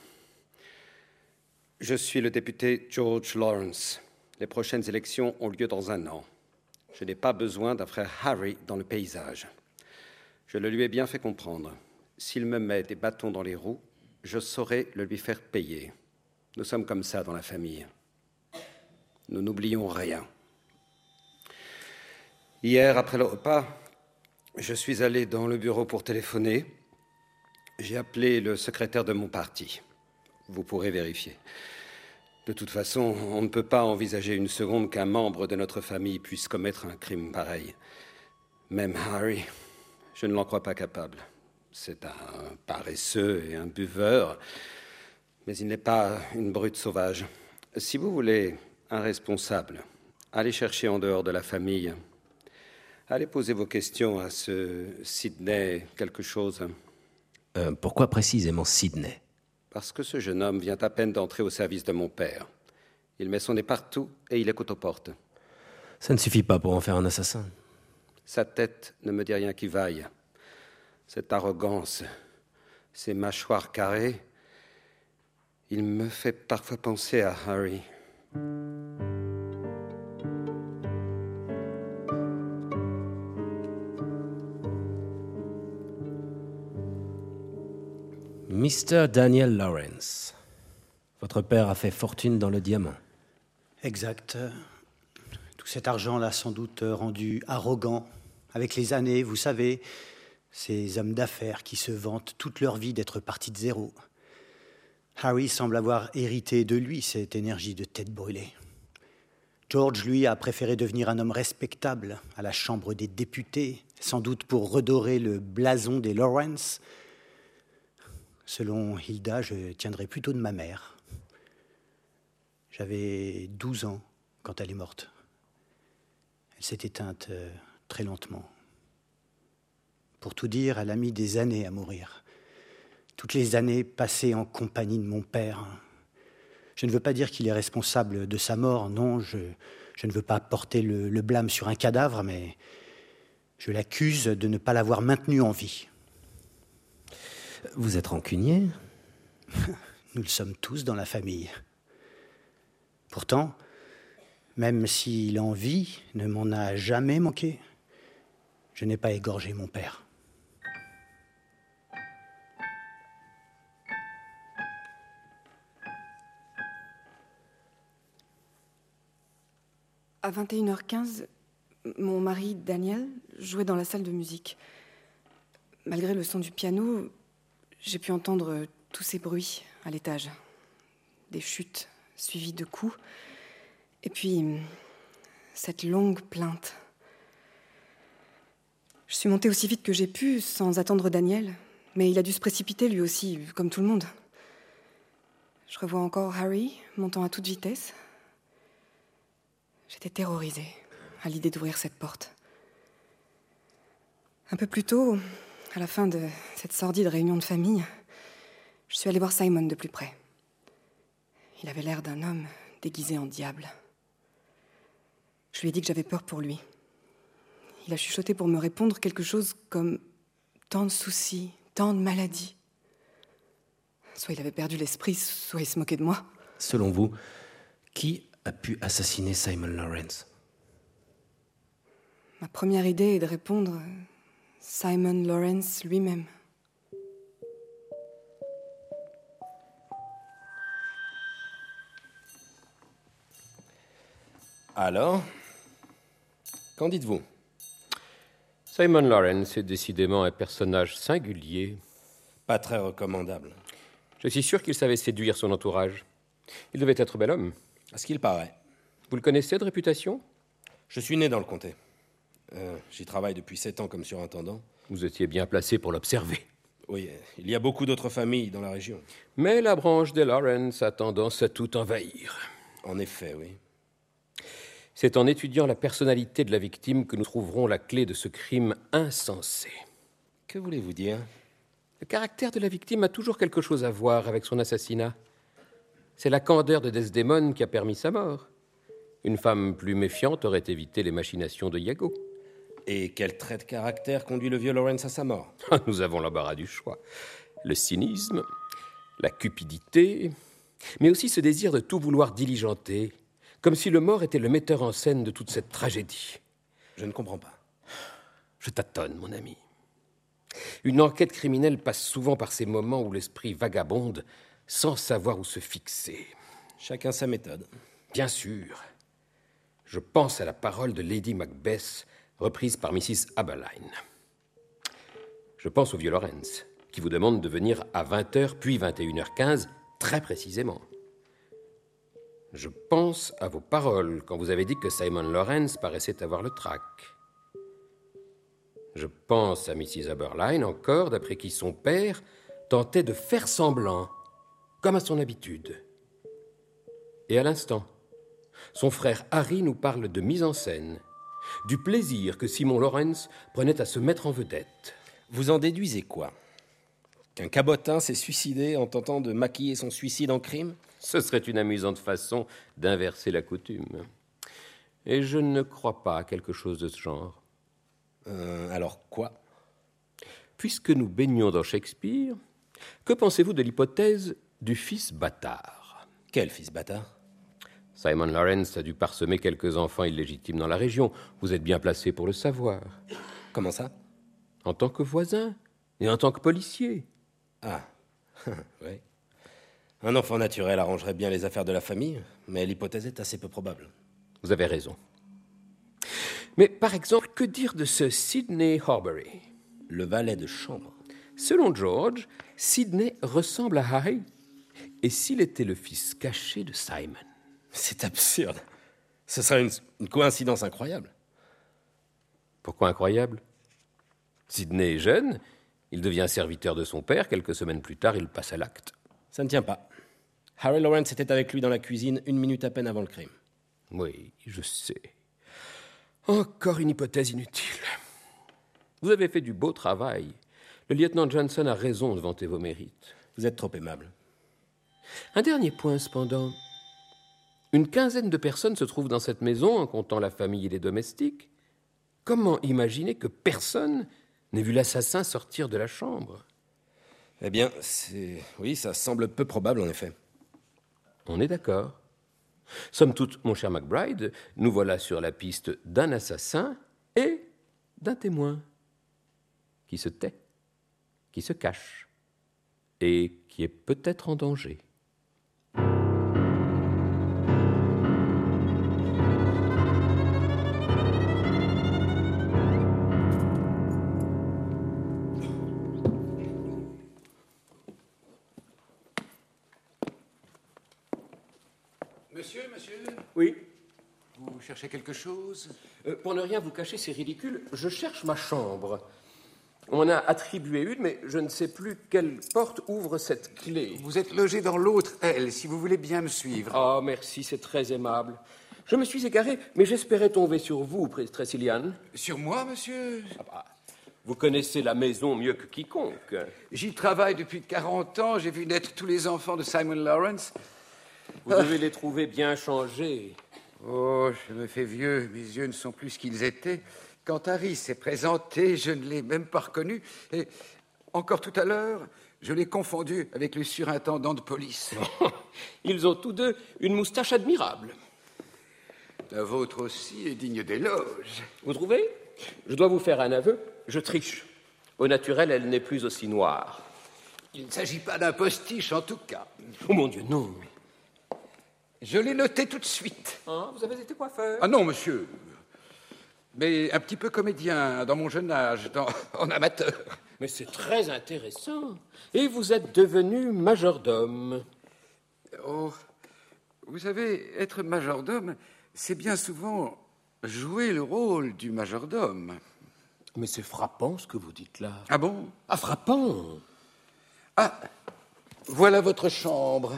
Je suis le député George Lawrence. Les prochaines élections ont lieu dans 1 an. Je n'ai pas besoin d'un frère Harry dans le paysage. Je le lui ai bien fait comprendre. S'il me met des bâtons dans les roues, je saurai le lui faire payer. Nous sommes comme ça dans la famille. Nous n'oublions rien. Hier, après le repas, je suis allé dans le bureau pour téléphoner. J'ai appelé le secrétaire de mon parti. Vous pourrez vérifier. De toute façon, on ne peut pas envisager une seconde qu'un membre de notre famille puisse commettre un crime pareil. Même Harry, je ne l'en crois pas capable. C'est un paresseux et un buveur, mais il n'est pas une brute sauvage. Si vous voulez un responsable, allez chercher en dehors de la famille. Allez poser vos questions à ce Sidney quelque chose.
Pourquoi précisément Sidney?
Parce que ce jeune homme vient à peine d'entrer au service de mon père. Il met son nez partout et il écoute aux portes.
Ça ne suffit pas pour en faire un assassin.
Sa tête ne me dit rien qui vaille. Cette arrogance, ces mâchoires carrées, il me fait parfois penser à Harry.
Mr. Daniel Lawrence, votre père a fait fortune dans le diamant.
Exact. Tout cet argent l'a sans doute rendu arrogant. Avec les années, vous savez, ces hommes d'affaires qui se vantent toute leur vie d'être partis de zéro. Harry semble avoir hérité de lui cette énergie de tête brûlée. George, lui, a préféré devenir un homme respectable à la Chambre des députés, sans doute pour redorer le blason des Lawrence. Selon Hilda, je tiendrais plutôt de ma mère. J'avais 12 ans quand elle est morte. Elle s'est éteinte très lentement. Pour tout dire, elle a mis des années à mourir. Toutes les années passées en compagnie de mon père. Je ne veux pas dire qu'il est responsable de sa mort, non, je ne veux pas porter le blâme sur un cadavre, mais je l'accuse de ne pas l'avoir maintenu en vie.
Vous êtes rancunier?
Nous le sommes tous dans la famille. Pourtant, même si l'envie ne m'en a jamais manqué, je n'ai pas égorgé mon père.
À 21h15, mon mari, Daniel, jouait dans la salle de musique. Malgré le son du piano, j'ai pu entendre tous ces bruits à l'étage. Des chutes suivies de coups. Et puis, cette longue plainte. Je suis montée aussi vite que j'ai pu, sans attendre Daniel. Mais il a dû se précipiter, lui aussi, comme tout le monde. Je revois encore Harry, montant à toute vitesse. J'étais terrorisée à l'idée d'ouvrir cette porte. Un peu plus tôt, à la fin de cette sordide réunion de famille, je suis allée voir Simon de plus près. Il avait l'air d'un homme déguisé en diable. Je lui ai dit que j'avais peur pour lui. Il a chuchoté pour me répondre quelque chose comme « tant de soucis, tant de maladies ». Soit il avait perdu l'esprit, soit il se moquait de moi.
Selon vous, qui a pu assassiner Simon Lawrence?
Ma première idée est de répondre Simon Lawrence lui-même.
Alors, qu'en dites-vous?
Simon Lawrence est décidément un personnage singulier.
Pas très recommandable.
Je suis sûr qu'il savait séduire son entourage. Il devait être bel homme.
À ce qu'il paraît.
Vous le connaissez de réputation?
Je suis né dans le comté. J'y travaille depuis 7 ans comme surintendant.
Vous étiez bien placé pour l'observer.
Oui, il y a beaucoup d'autres familles dans la région.
Mais la branche des Lawrence a tendance à tout envahir.
En effet, oui.
C'est en étudiant la personnalité de la victime que nous trouverons la clé de ce crime insensé.
Que voulez-vous dire?
Le caractère de la victime a toujours quelque chose à voir avec son assassinat. C'est la candeur de Desdémone qui a permis sa mort. Une femme plus méfiante aurait évité les machinations de Iago.
Et quel trait de caractère conduit le vieux Lawrence à sa mort?
Nous avons l'embarras du choix. Le cynisme, la cupidité, mais aussi ce désir de tout vouloir diligenter, comme si le mort était le metteur en scène de toute cette tragédie.
Je ne comprends pas.
Je tâtonne, mon ami. Une enquête criminelle passe souvent par ces moments où l'esprit vagabonde sans savoir où se fixer.
Chacun sa méthode.
Bien sûr. Je pense à la parole de Lady Macbeth, reprise par Mrs. Aberline. Je pense au vieux Lawrence, qui vous demande de venir à 20h puis 21h15, très précisément. Je pense à vos paroles quand vous avez dit que Simon Lawrence paraissait avoir le trac. Je pense à Mrs. Aberline encore, d'après qui son père tentait de faire semblant, comme à son habitude. Et à l'instant, son frère Harry nous parle de mise en scène, du plaisir que Simon Lawrence prenait à se mettre en vedette.
Vous en déduisez quoi? Qu'un cabotin s'est suicidé en tentant de maquiller son suicide en crime?
Ce serait une amusante façon d'inverser la coutume. Et je ne crois pas à quelque chose de ce genre.
Alors quoi?
Puisque nous baignons dans Shakespeare, que pensez-vous de l'hypothèse du fils bâtard?
Quel fils bâtard?
Simon Lawrence a dû parsemer quelques enfants illégitimes dans la région. Vous êtes bien placé pour le savoir.
Comment ça?
En tant que voisin et en tant que policier.
Ah, oui. Un enfant naturel arrangerait bien les affaires de la famille, mais l'hypothèse est assez peu probable.
Vous avez raison. Mais par exemple, que dire de ce Sidney Horbury?
Le valet de chambre.
Selon George, Sidney ressemble à Harry. Et s'il était le fils caché de Simon?
C'est absurde. Ce serait une coïncidence incroyable.
Pourquoi incroyable? Sidney est jeune, il devient serviteur de son père, quelques semaines plus tard, il passe à l'acte.
Ça ne tient pas. Harry Lawrence était avec lui dans la cuisine 1 minute à peine avant le crime.
Oui, je sais. Encore une hypothèse inutile. Vous avez fait du beau travail. Le lieutenant Johnson a raison de vanter vos mérites.
Vous êtes trop aimable.
Un dernier point, cependant. Une quinzaine de personnes se trouvent dans cette maison, en comptant la famille et les domestiques. Comment imaginer que personne n'ait vu l'assassin sortir de la chambre?
Eh bien, oui, ça semble peu probable, en effet.
On est d'accord. Somme toute, mon cher McBride, nous voilà sur la piste d'un assassin et d'un témoin qui se tait, qui se cache et qui est peut-être en danger.
Monsieur
Oui.
Vous cherchez quelque chose?
Pour ne rien vous cacher, c'est ridicule. Je cherche ma chambre. On m'en a attribué une, mais je ne sais plus quelle porte ouvre cette clé.
Vous êtes logé dans l'autre aile, si vous voulez bien me suivre.
Oh, merci, c'est très aimable. Je me suis égaré, mais j'espérais tomber sur vous, Tressilian.
Sur moi, monsieur?
Vous connaissez la maison mieux que quiconque.
J'y travaille depuis 40 ans. J'ai vu naître tous les enfants de Simon Lawrence.
Vous devez les trouver bien changés.
Oh, je me fais vieux. Mes yeux ne sont plus ce qu'ils étaient. Quand Harry s'est présenté, je ne l'ai même pas reconnu. Et encore tout à l'heure, je l'ai confondu avec le surintendant de police.
Ils ont tous deux une moustache admirable.
La vôtre aussi est digne d'éloge.
Vous trouvez? Je dois vous faire un aveu. Je triche. Au naturel, elle n'est plus aussi noire.
Il ne s'agit pas d'un postiche, en tout cas.
Oh mon Dieu, non.
Je l'ai noté tout de suite.
Hein, vous avez été coiffeur?
Ah non, monsieur. Mais un petit peu comédien, dans mon jeune âge, en amateur.
Mais c'est très intéressant. Et vous êtes devenu majordome.
Oh, vous savez, être majordome, c'est bien souvent jouer le rôle du majordome.
Mais c'est frappant ce que vous dites là.
Ah bon?
Ah, frappant.
Ah, voilà votre chambre.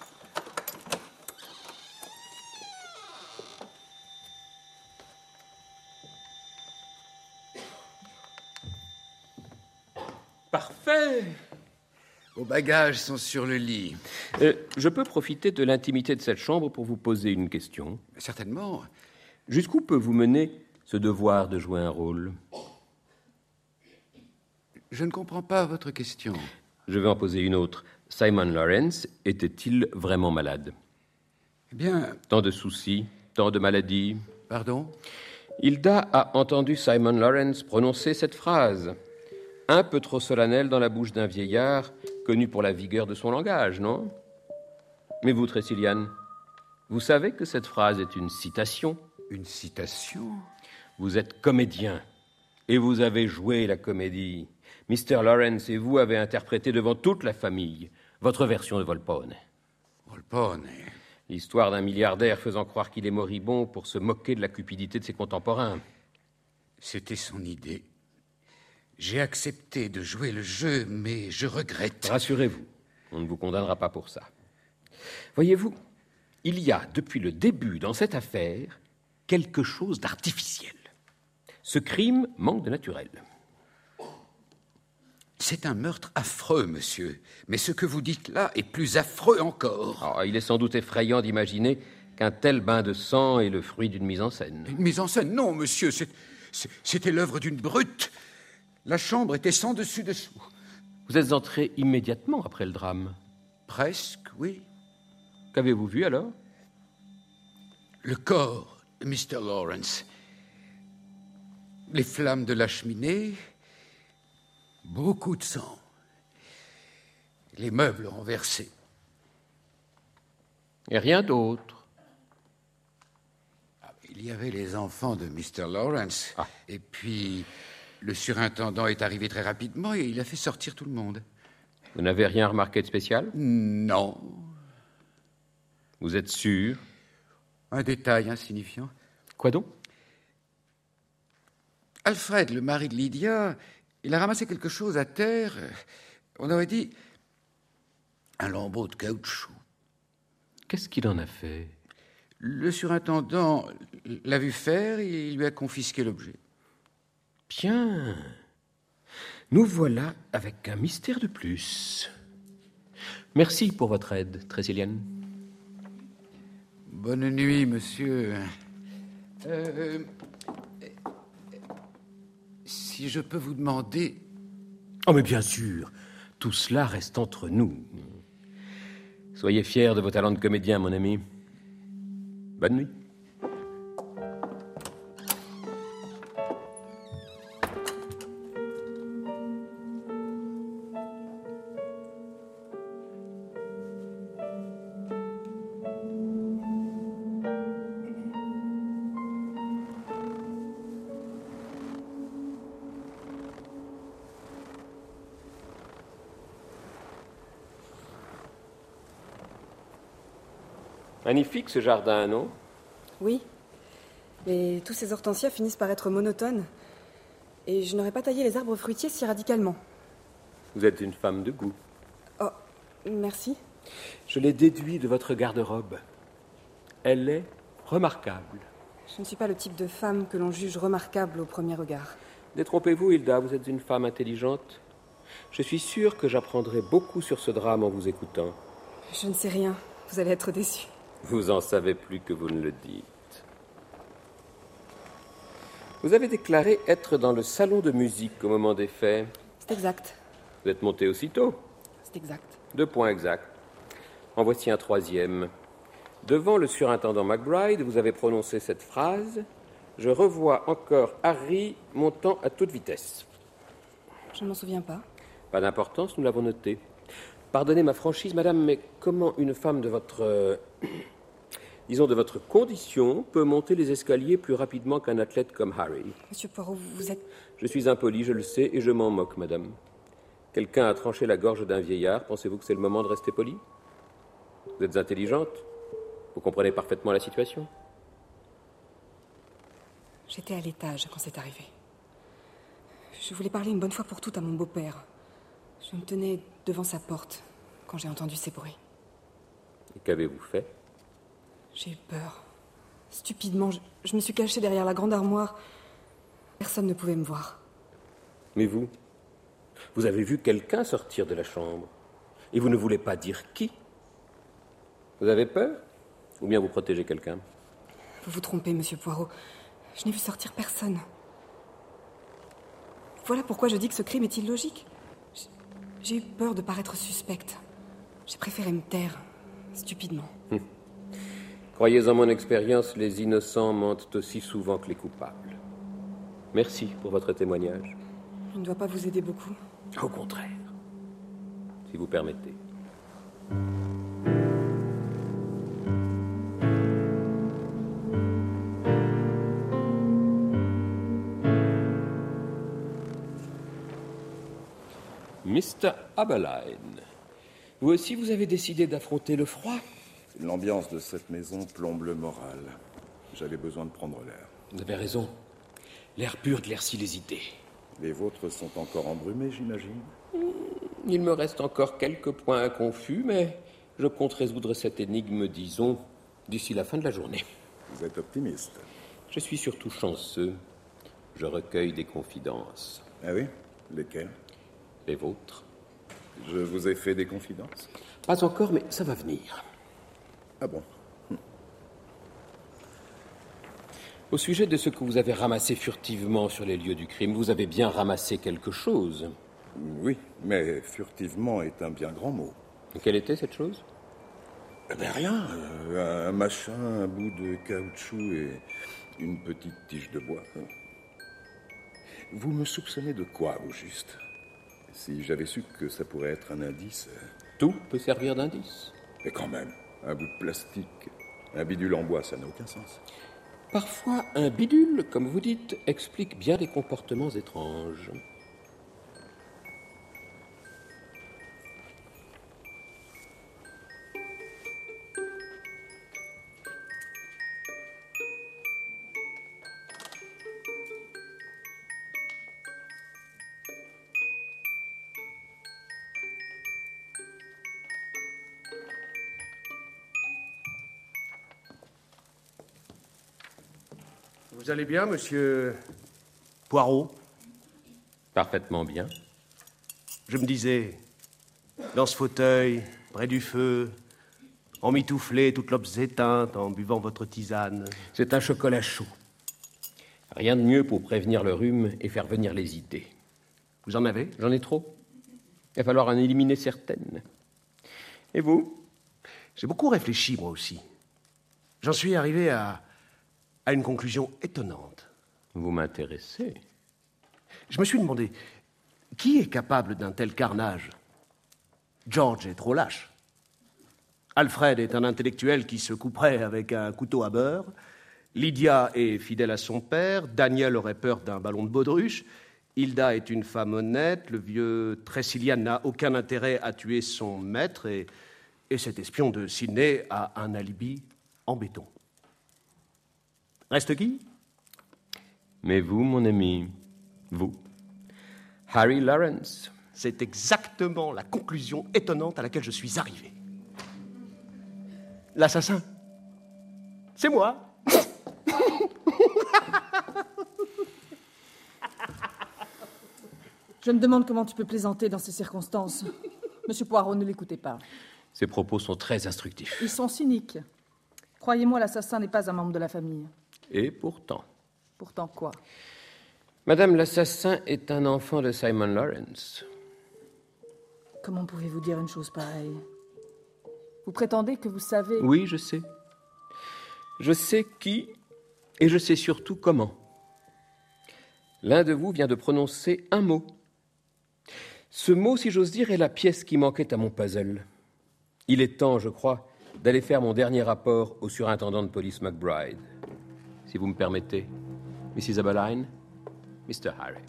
Parfait.
Vos bagages sont sur le lit.
Je peux profiter de l'intimité de cette chambre pour vous poser une question?
Certainement.
Jusqu'où peut vous mener ce devoir de jouer un rôle?
Je ne comprends pas votre question.
Je vais en poser une autre. Simon Lawrence était-il vraiment malade?
Eh bien...
Tant de soucis, tant de maladies.
Pardon?
Hilda a entendu Simon Lawrence prononcer cette phrase. Un peu trop solennelle dans la bouche d'un vieillard, connu pour la vigueur de son langage, non? Mais vous, Tressilian, vous savez que cette phrase est une citation?
Une citation?
Vous êtes comédien, et vous avez joué la comédie. Mr. Lawrence et vous avez interprété devant toute la famille votre version de Volpone.
Volpone?
L'histoire d'un milliardaire faisant croire qu'il est moribond pour se moquer de la cupidité de ses contemporains.
C'était son idée. J'ai accepté de jouer le jeu, mais je regrette.
Rassurez-vous, on ne vous condamnera pas pour ça. Voyez-vous, il y a, depuis le début dans cette affaire, quelque chose d'artificiel. Ce crime manque de naturel.
C'est un meurtre affreux, monsieur. Mais ce que vous dites là est plus affreux encore.
Il est sans doute effrayant d'imaginer qu'un tel bain de sang est le fruit d'une mise en scène.
Une mise en scène? Non, monsieur, c'était l'œuvre d'une brute. La chambre était sans dessus-dessous.
Vous êtes entré immédiatement après le drame?
Presque, oui.
Qu'avez-vous vu alors?
Le corps de Mr. Lawrence. Les flammes de la cheminée. Beaucoup de sang. Les meubles renversés.
Et rien d'autre?
Il y avait les enfants de Mr. Lawrence. Et puis, le surintendant est arrivé très rapidement et il a fait sortir tout le monde.
Vous n'avez rien remarqué de spécial?
Non.
Vous êtes sûr?
Un détail insignifiant.
Quoi donc?
Alfred, le mari de Lydia, il a ramassé quelque chose à terre. On aurait dit un lambeau de caoutchouc.
Qu'est-ce qu'il en a fait?
Le surintendant l'a vu faire et il lui a confisqué l'objet.
Bien. Nous voilà avec un mystère de plus. Merci pour votre aide, Tressilian.
Bonne nuit, monsieur. Si je peux vous demander...
Oh, mais bien sûr. Tout cela reste entre nous. Soyez fiers de vos talents de comédien, mon ami. Bonne nuit. Magnifique ce jardin, non?
Oui. Mais tous ces hortensias finissent par être monotones. Et je n'aurais pas taillé les arbres fruitiers si radicalement.
Vous êtes une femme de goût.
Oh, merci.
Je l'ai déduit de votre garde-robe. Elle est remarquable.
Je ne suis pas le type de femme que l'on juge remarquable au premier regard.
Détrompez-vous, Hilda, vous êtes une femme intelligente. Je suis sûr que j'apprendrai beaucoup sur ce drame en vous écoutant.
Je ne sais rien. Vous allez être déçu.
Vous en savez plus que vous ne le dites. Vous avez déclaré être dans le salon de musique au moment des faits.
C'est exact.
Vous êtes monté aussitôt.
C'est exact.
2 points exacts. En voici un 3e. Devant le surintendant McBride, vous avez prononcé cette phrase. Je revois encore Harry montant à toute vitesse.
Je ne m'en souviens pas.
Pas d'importance, nous l'avons noté. Pardonnez ma franchise, madame, mais comment une femme de votre... disons de votre condition peut monter les escaliers plus rapidement qu'un athlète comme Harry?
Monsieur Poirot, vous êtes...
Je suis impoli, je le sais, et je m'en moque, madame. Quelqu'un a tranché la gorge d'un vieillard. Pensez-vous que c'est le moment de rester poli? Vous êtes intelligente. Vous comprenez parfaitement la situation.
J'étais à l'étage quand c'est arrivé. Je voulais parler une bonne fois pour toutes à mon beau-père. Je me tenais devant sa porte quand j'ai entendu ces bruits.
Et qu'avez-vous fait?
J'ai eu peur. Stupidement, je me suis cachée derrière la grande armoire. Personne ne pouvait me voir.
Mais vous avez vu quelqu'un sortir de la chambre. Et vous ne voulez pas dire qui? Vous avez peur? Ou bien vous protégez quelqu'un?
Vous vous trompez, monsieur Poirot. Je n'ai vu sortir personne. Voilà pourquoi je dis que ce crime est illogique. J'ai eu peur de paraître suspecte. J'ai préféré me taire, stupidement.
Croyez en mon expérience, les innocents mentent aussi souvent que les coupables. Merci pour votre témoignage.
Il ne doit pas vous aider beaucoup.
Au contraire, si vous permettez. Mr. Aberline, vous aussi vous avez décidé d'affronter le froid?
L'ambiance de cette maison plombe le moral. J'avais besoin de prendre l'air.
Vous avez raison. L'air pur éclaircit les idées.
Les vôtres sont encore embrumés, j'imagine?
Il me reste encore quelques points confus, mais je compte résoudre cette énigme, disons, d'ici la fin de la journée.
Vous êtes optimiste.
Je suis surtout chanceux. Je recueille des confidences.
Ah oui? Lesquelles?
Les vôtres?
Je vous ai fait des confidences?
Pas encore, mais ça va venir.
Ah bon?
Au sujet de ce que vous avez ramassé furtivement sur les lieux du crime, vous avez bien ramassé quelque chose?
Oui, mais furtivement est un bien grand mot.
Et quelle était cette chose?
Eh bien, rien. Un machin, un bout de caoutchouc et une petite tige de bois. Vous me soupçonnez de quoi, au juste? Si j'avais su que ça pourrait être un indice...
Tout peut servir d'indice.
Mais quand même, un bout de plastique, un bidule en bois, ça n'a aucun sens.
Parfois, un bidule, comme vous dites, explique bien des comportements étranges.
Vous allez bien, monsieur Poirot?
Parfaitement bien.
Je me disais, dans ce fauteuil, près du feu, emmitouflé, toutes lobes éteintes, en buvant votre tisane.
C'est un chocolat chaud. Rien de mieux pour prévenir le rhume et faire venir les idées.
Vous en avez?
J'en ai trop. Il va falloir en éliminer certaines. Et vous?
J'ai beaucoup réfléchi, moi aussi. J'en suis arrivé à une conclusion étonnante.
Vous m'intéressez.
Je me suis demandé, qui est capable d'un tel carnage? George est trop lâche. Alfred est un intellectuel qui se couperait avec un couteau à beurre. Lydia est fidèle à son père. Daniel aurait peur d'un ballon de baudruche. Hilda est une femme honnête. Le vieux Tressilian n'a aucun intérêt à tuer son maître. Et cet espion de Sydney a un alibi en béton. Reste qui?
Mais vous, mon ami, vous, Harry Lawrence.
C'est exactement la conclusion étonnante à laquelle je suis arrivé. L'assassin, c'est moi.
Je me demande comment tu peux plaisanter dans ces circonstances. Monsieur Poirot, ne l'écoutez pas.
Ces propos sont très instructifs.
Ils sont cyniques. Croyez-moi, l'assassin n'est pas un membre de la famille.
Et pourtant...
Pourtant quoi?
Madame, l'assassin est un enfant de Simon Lawrence.
Comment pouvez-vous dire une chose pareille? Vous prétendez que vous savez...
Oui, je sais. Je sais qui, et je sais surtout comment. L'un de vous vient de prononcer un mot. Ce mot, si j'ose dire, est la pièce qui manquait à mon puzzle. Il est temps, je crois, d'aller faire mon dernier rapport au surintendant de police McBride. Si vous me permettez, Mrs. Abeline, Mr. Harry.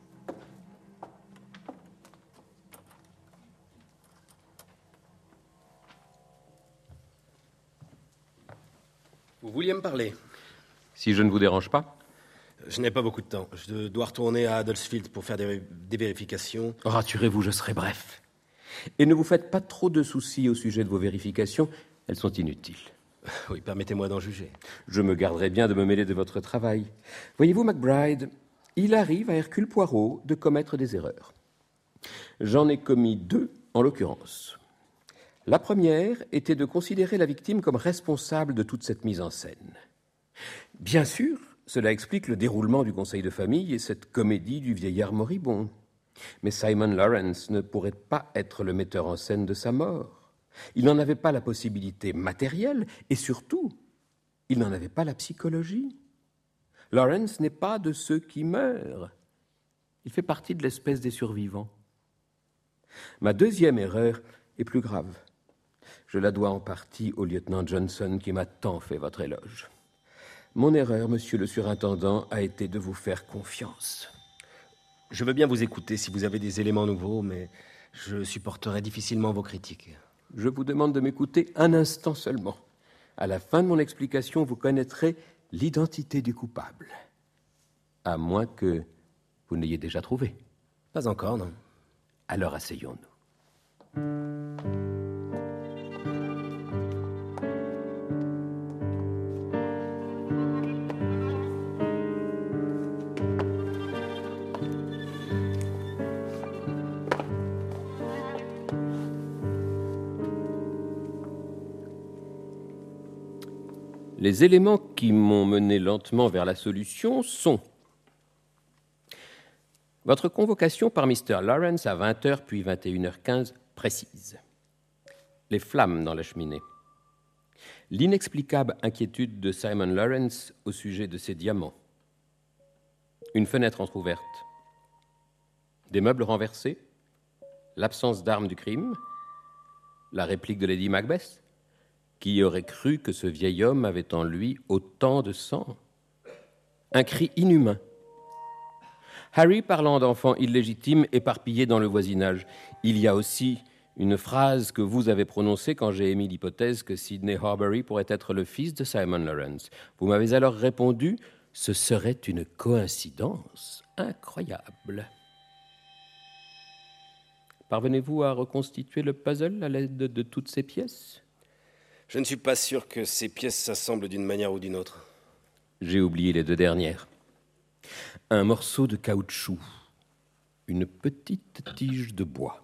Vous vouliez me parler?
Si je ne vous dérange pas?
Je n'ai pas beaucoup de temps. Je dois retourner à Adolphsfield pour faire des vérifications.
Oh, rassurez-vous, je serai bref. Et ne vous faites pas trop de soucis au sujet de vos vérifications, elles sont inutiles.
Oui, permettez-moi d'en juger.
Je me garderai bien de me mêler de votre travail. Voyez-vous, McBride, il arrive à Hercule Poirot de commettre des erreurs. J'en ai commis 2, en l'occurrence. La première était de considérer la victime comme responsable de toute cette mise en scène. Bien sûr, cela explique le déroulement du conseil de famille et cette comédie du vieillard moribond. Mais Simon Lawrence ne pourrait pas être le metteur en scène de sa mort. Il n'en avait pas la possibilité matérielle et surtout, il n'en avait pas la psychologie. Lawrence n'est pas de ceux qui meurent. Il fait partie de l'espèce des survivants. Ma deuxième erreur est plus grave. Je la dois en partie au lieutenant Johnson qui m'a tant fait votre éloge. Mon erreur, monsieur le surintendant, a été de vous faire confiance.
Je veux bien vous écouter si vous avez des éléments nouveaux, mais je supporterai difficilement vos critiques.
Je vous demande de m'écouter un instant seulement. À la fin de mon explication, vous connaîtrez l'identité du coupable. À moins que vous n'ayez déjà trouvé.
Pas encore, non.
Alors asseyons-nous. Les éléments qui m'ont mené lentement vers la solution sont votre convocation par Mr. Lawrence à 20h puis 21h15 précise. Les flammes dans la cheminée. L'inexplicable inquiétude de Simon Lawrence au sujet de ses diamants. Une fenêtre entr'ouverte. Des meubles renversés. L'absence d'armes du crime. La réplique de Lady Macbeth. Qui aurait cru que ce vieil homme avait en lui autant de sang? Un cri inhumain. Harry parlant d'enfants illégitimes éparpillés dans le voisinage. Il y a aussi une phrase que vous avez prononcée quand j'ai émis l'hypothèse que Sidney Horbury pourrait être le fils de Simon Lawrence. Vous m'avez alors répondu « Ce serait une coïncidence incroyable ». Parvenez-vous à reconstituer le puzzle à l'aide de toutes ces pièces?
Je ne suis pas sûr que ces pièces s'assemblent d'une manière ou d'une autre.
J'ai oublié les deux dernières. Un morceau de caoutchouc, une petite tige de bois.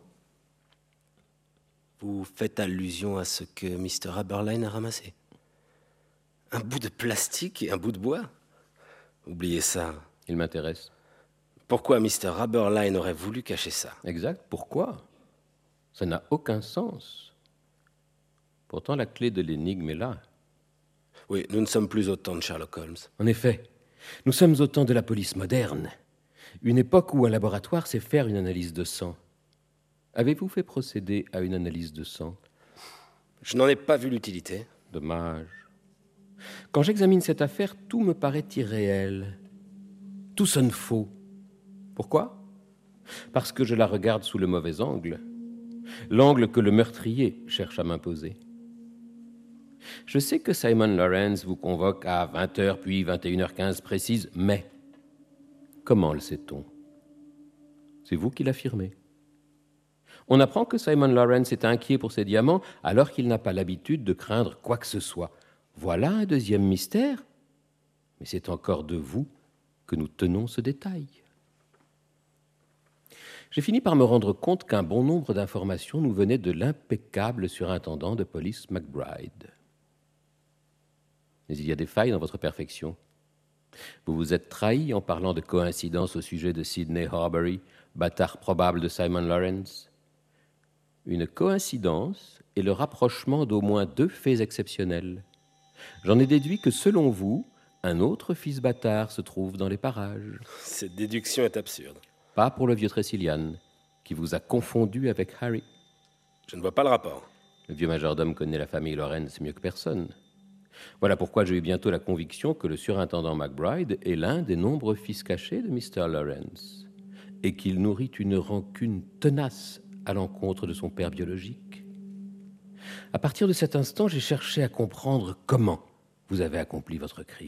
Vous faites allusion à ce que Mr. Haberline a ramassé? Un bout de plastique et un bout de bois? Oubliez ça.
Il m'intéresse.
Pourquoi Mr. Haberline aurait voulu cacher ça?
Exact, pourquoi? Ça n'a aucun sens. Pourtant, la clé de l'énigme est là.
Oui, nous ne sommes plus au temps de Sherlock Holmes.
En effet, nous sommes au temps de la police moderne. Une époque où un laboratoire sait faire une analyse de sang. Avez-vous fait procéder à une analyse de sang?
Je n'en ai pas vu l'utilité.
Dommage. Quand j'examine cette affaire, tout me paraît irréel. Tout sonne faux. Pourquoi? Parce que je la regarde sous le mauvais angle. L'angle que le meurtrier cherche à m'imposer. Je sais que Simon Lawrence vous convoque à 20h puis 21h15 précises, mais comment le sait-on? C'est vous qui l'affirmez. On apprend que Simon Lawrence est inquiet pour ses diamants alors qu'il n'a pas l'habitude de craindre quoi que ce soit. Voilà un deuxième mystère. Mais c'est encore de vous que nous tenons ce détail. J'ai fini par me rendre compte qu'un bon nombre d'informations nous venaient de l'impeccable surintendant de police McBride. Mais il y a des failles dans votre perfection. Vous vous êtes trahi en parlant de coïncidence au sujet de Sidney Horbury, bâtard probable de Simon Lawrence. Une coïncidence est le rapprochement d'au moins deux faits exceptionnels. J'en ai déduit que, selon vous, un autre fils bâtard se trouve dans les parages.
Cette déduction est absurde.
Pas pour le vieux Tressilian, qui vous a confondu avec Harry.
Je ne vois pas le rapport.
Le vieux majordome connaît la famille Lawrence mieux que personne. Voilà pourquoi j'ai eu bientôt la conviction que le surintendant McBride est l'un des nombreux fils cachés de Mr. Lawrence, et qu'il nourrit une rancune tenace à l'encontre de son père biologique. À partir de cet instant, j'ai cherché à comprendre comment vous avez accompli votre crime.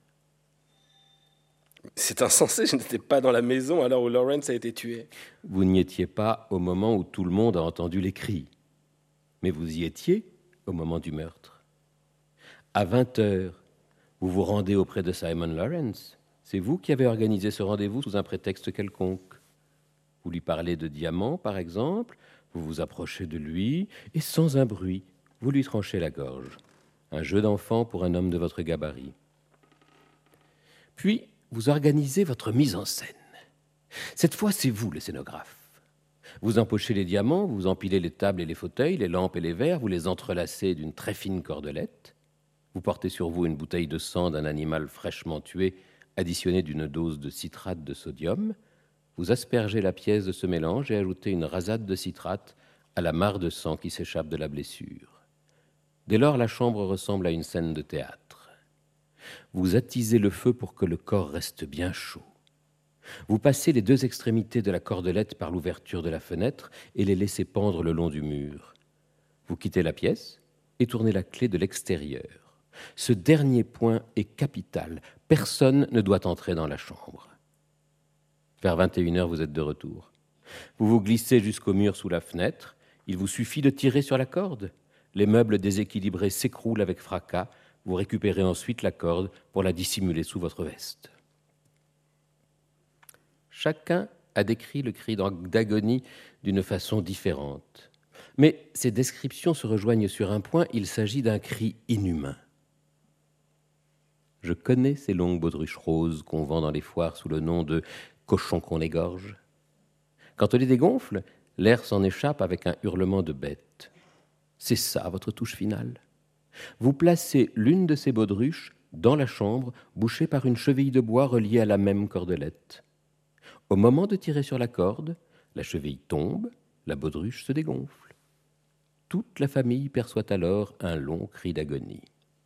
C'est insensé, je n'étais pas dans la maison alors où Lawrence a été tué.
Vous n'y étiez pas au moment où tout le monde a entendu les cris, mais vous y étiez au moment du meurtre. À 20h, vous vous rendez auprès de Simon Lawrence. C'est vous qui avez organisé ce rendez-vous sous un prétexte quelconque. Vous lui parlez de diamants, par exemple, vous vous approchez de lui, et sans un bruit, vous lui tranchez la gorge. Un jeu d'enfant pour un homme de votre gabarit. Puis, vous organisez votre mise en scène. Cette fois, c'est vous le scénographe. Vous empochez les diamants, vous empilez les tables et les fauteuils, les lampes et les verres, vous les entrelacez d'une très fine cordelette. Vous portez sur vous une bouteille de sang d'un animal fraîchement tué, additionnée d'une dose de citrate de sodium. Vous aspergez la pièce de ce mélange et ajoutez une rasade de citrate à la mare de sang qui s'échappe de la blessure. Dès lors, la chambre ressemble à une scène de théâtre. Vous attisez le feu pour que le corps reste bien chaud. Vous passez les deux extrémités de la cordelette par l'ouverture de la fenêtre et les laissez pendre le long du mur. Vous quittez la pièce et tournez la clé de l'extérieur. Ce dernier point est capital. Personne ne doit entrer dans la chambre. Vers 21h, vous êtes de retour. Vous vous glissez jusqu'au mur sous la fenêtre. Il vous suffit de tirer sur la corde. Les meubles déséquilibrés s'écroulent avec fracas. Vous récupérez ensuite la corde pour la dissimuler sous votre veste. Chacun a décrit le cri d'agonie d'une façon différente. Mais ces descriptions se rejoignent sur un point, il s'agit d'un cri inhumain. Je connais ces longues baudruches roses qu'on vend dans les foires sous le nom de cochons qu'on égorge. Quand on les dégonfle, l'air s'en échappe avec un hurlement de bête. C'est ça votre touche finale. Vous placez l'une de ces baudruches dans la chambre, bouchée par une cheville de bois reliée à la même cordelette. Au moment de tirer sur la corde, la cheville tombe, la baudruche se dégonfle. Toute la famille perçoit alors un long cri d'agonie.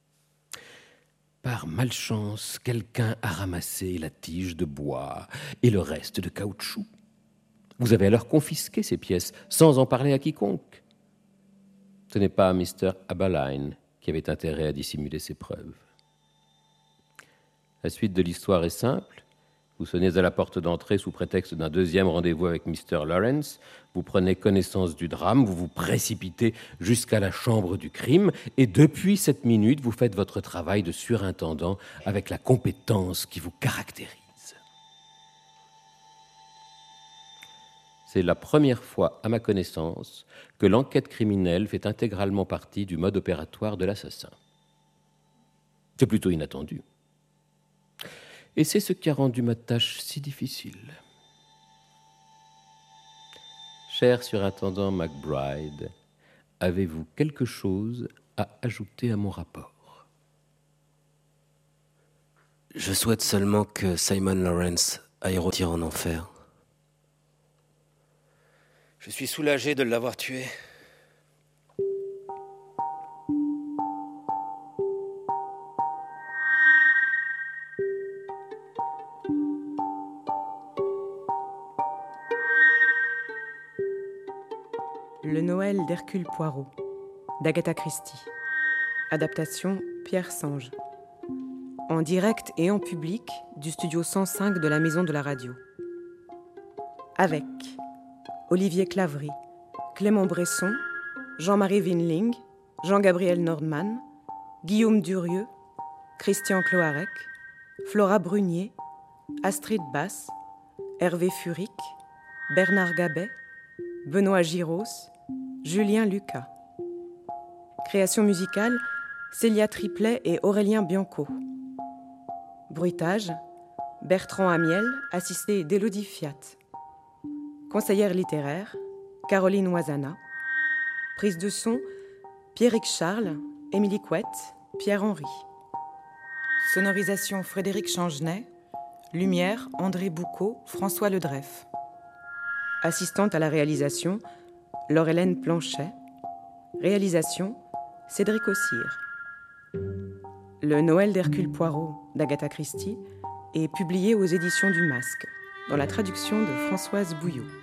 Par malchance, quelqu'un a ramassé la tige de bois et le reste de caoutchouc. Vous avez alors confisqué ces pièces sans en parler à quiconque. Ce n'est pas Mr. Abberline qui avait intérêt à dissimuler ses preuves. La suite de l'histoire est simple. Vous sonnez à la porte d'entrée sous prétexte d'un deuxième rendez-vous avec Mr. Lawrence. Vous prenez connaissance du drame, vous vous précipitez jusqu'à la chambre du crime et depuis cette minute, vous faites votre travail de surintendant avec la compétence qui vous caractérise. C'est la première fois, à ma connaissance, que l'enquête criminelle fait intégralement partie du mode opératoire de l'assassin. C'est plutôt inattendu. Et c'est ce qui a rendu ma tâche si difficile. Cher surintendant McBride, avez-vous quelque chose à ajouter à mon rapport?
Je souhaite seulement que Simon Lawrence aille rôtir en enfer.
Je suis soulagé de l'avoir tué.
Le Noël d'Hercule Poirot, d'Agatha Christie. Adaptation Pierre Sange. En direct et en public du studio 105 de la Maison de la Radio. Avec Olivier Claverie, Clément Bresson, Jean-Marie Winling, Jean-Gabriel Nordman, Guillaume Durieux, Christian Cloarec, Flora Brunier, Astrid Bass, Hervé Furic, Bernard Gabet, Benoît Giros, Julien Lucas. Création musicale, Célia Triplet et Aurélien Bianco. Bruitage, Bertrand Amiel, assisté d'Élodie Fiat. Conseillère littéraire, Caroline Oisana. Prise de son, Pierrick Charles, Émilie Couette, Pierre-Henri. Sonorisation, Frédéric Changenay. Lumière, André Boucaud, François Ledreff. Assistante à la réalisation, Laure-Hélène Planchet. Réalisation, Cédric Ossire. Le Noël d'Hercule Poirot d'Agatha Christie est publié aux éditions du Masque, dans la traduction de Françoise Bouillot.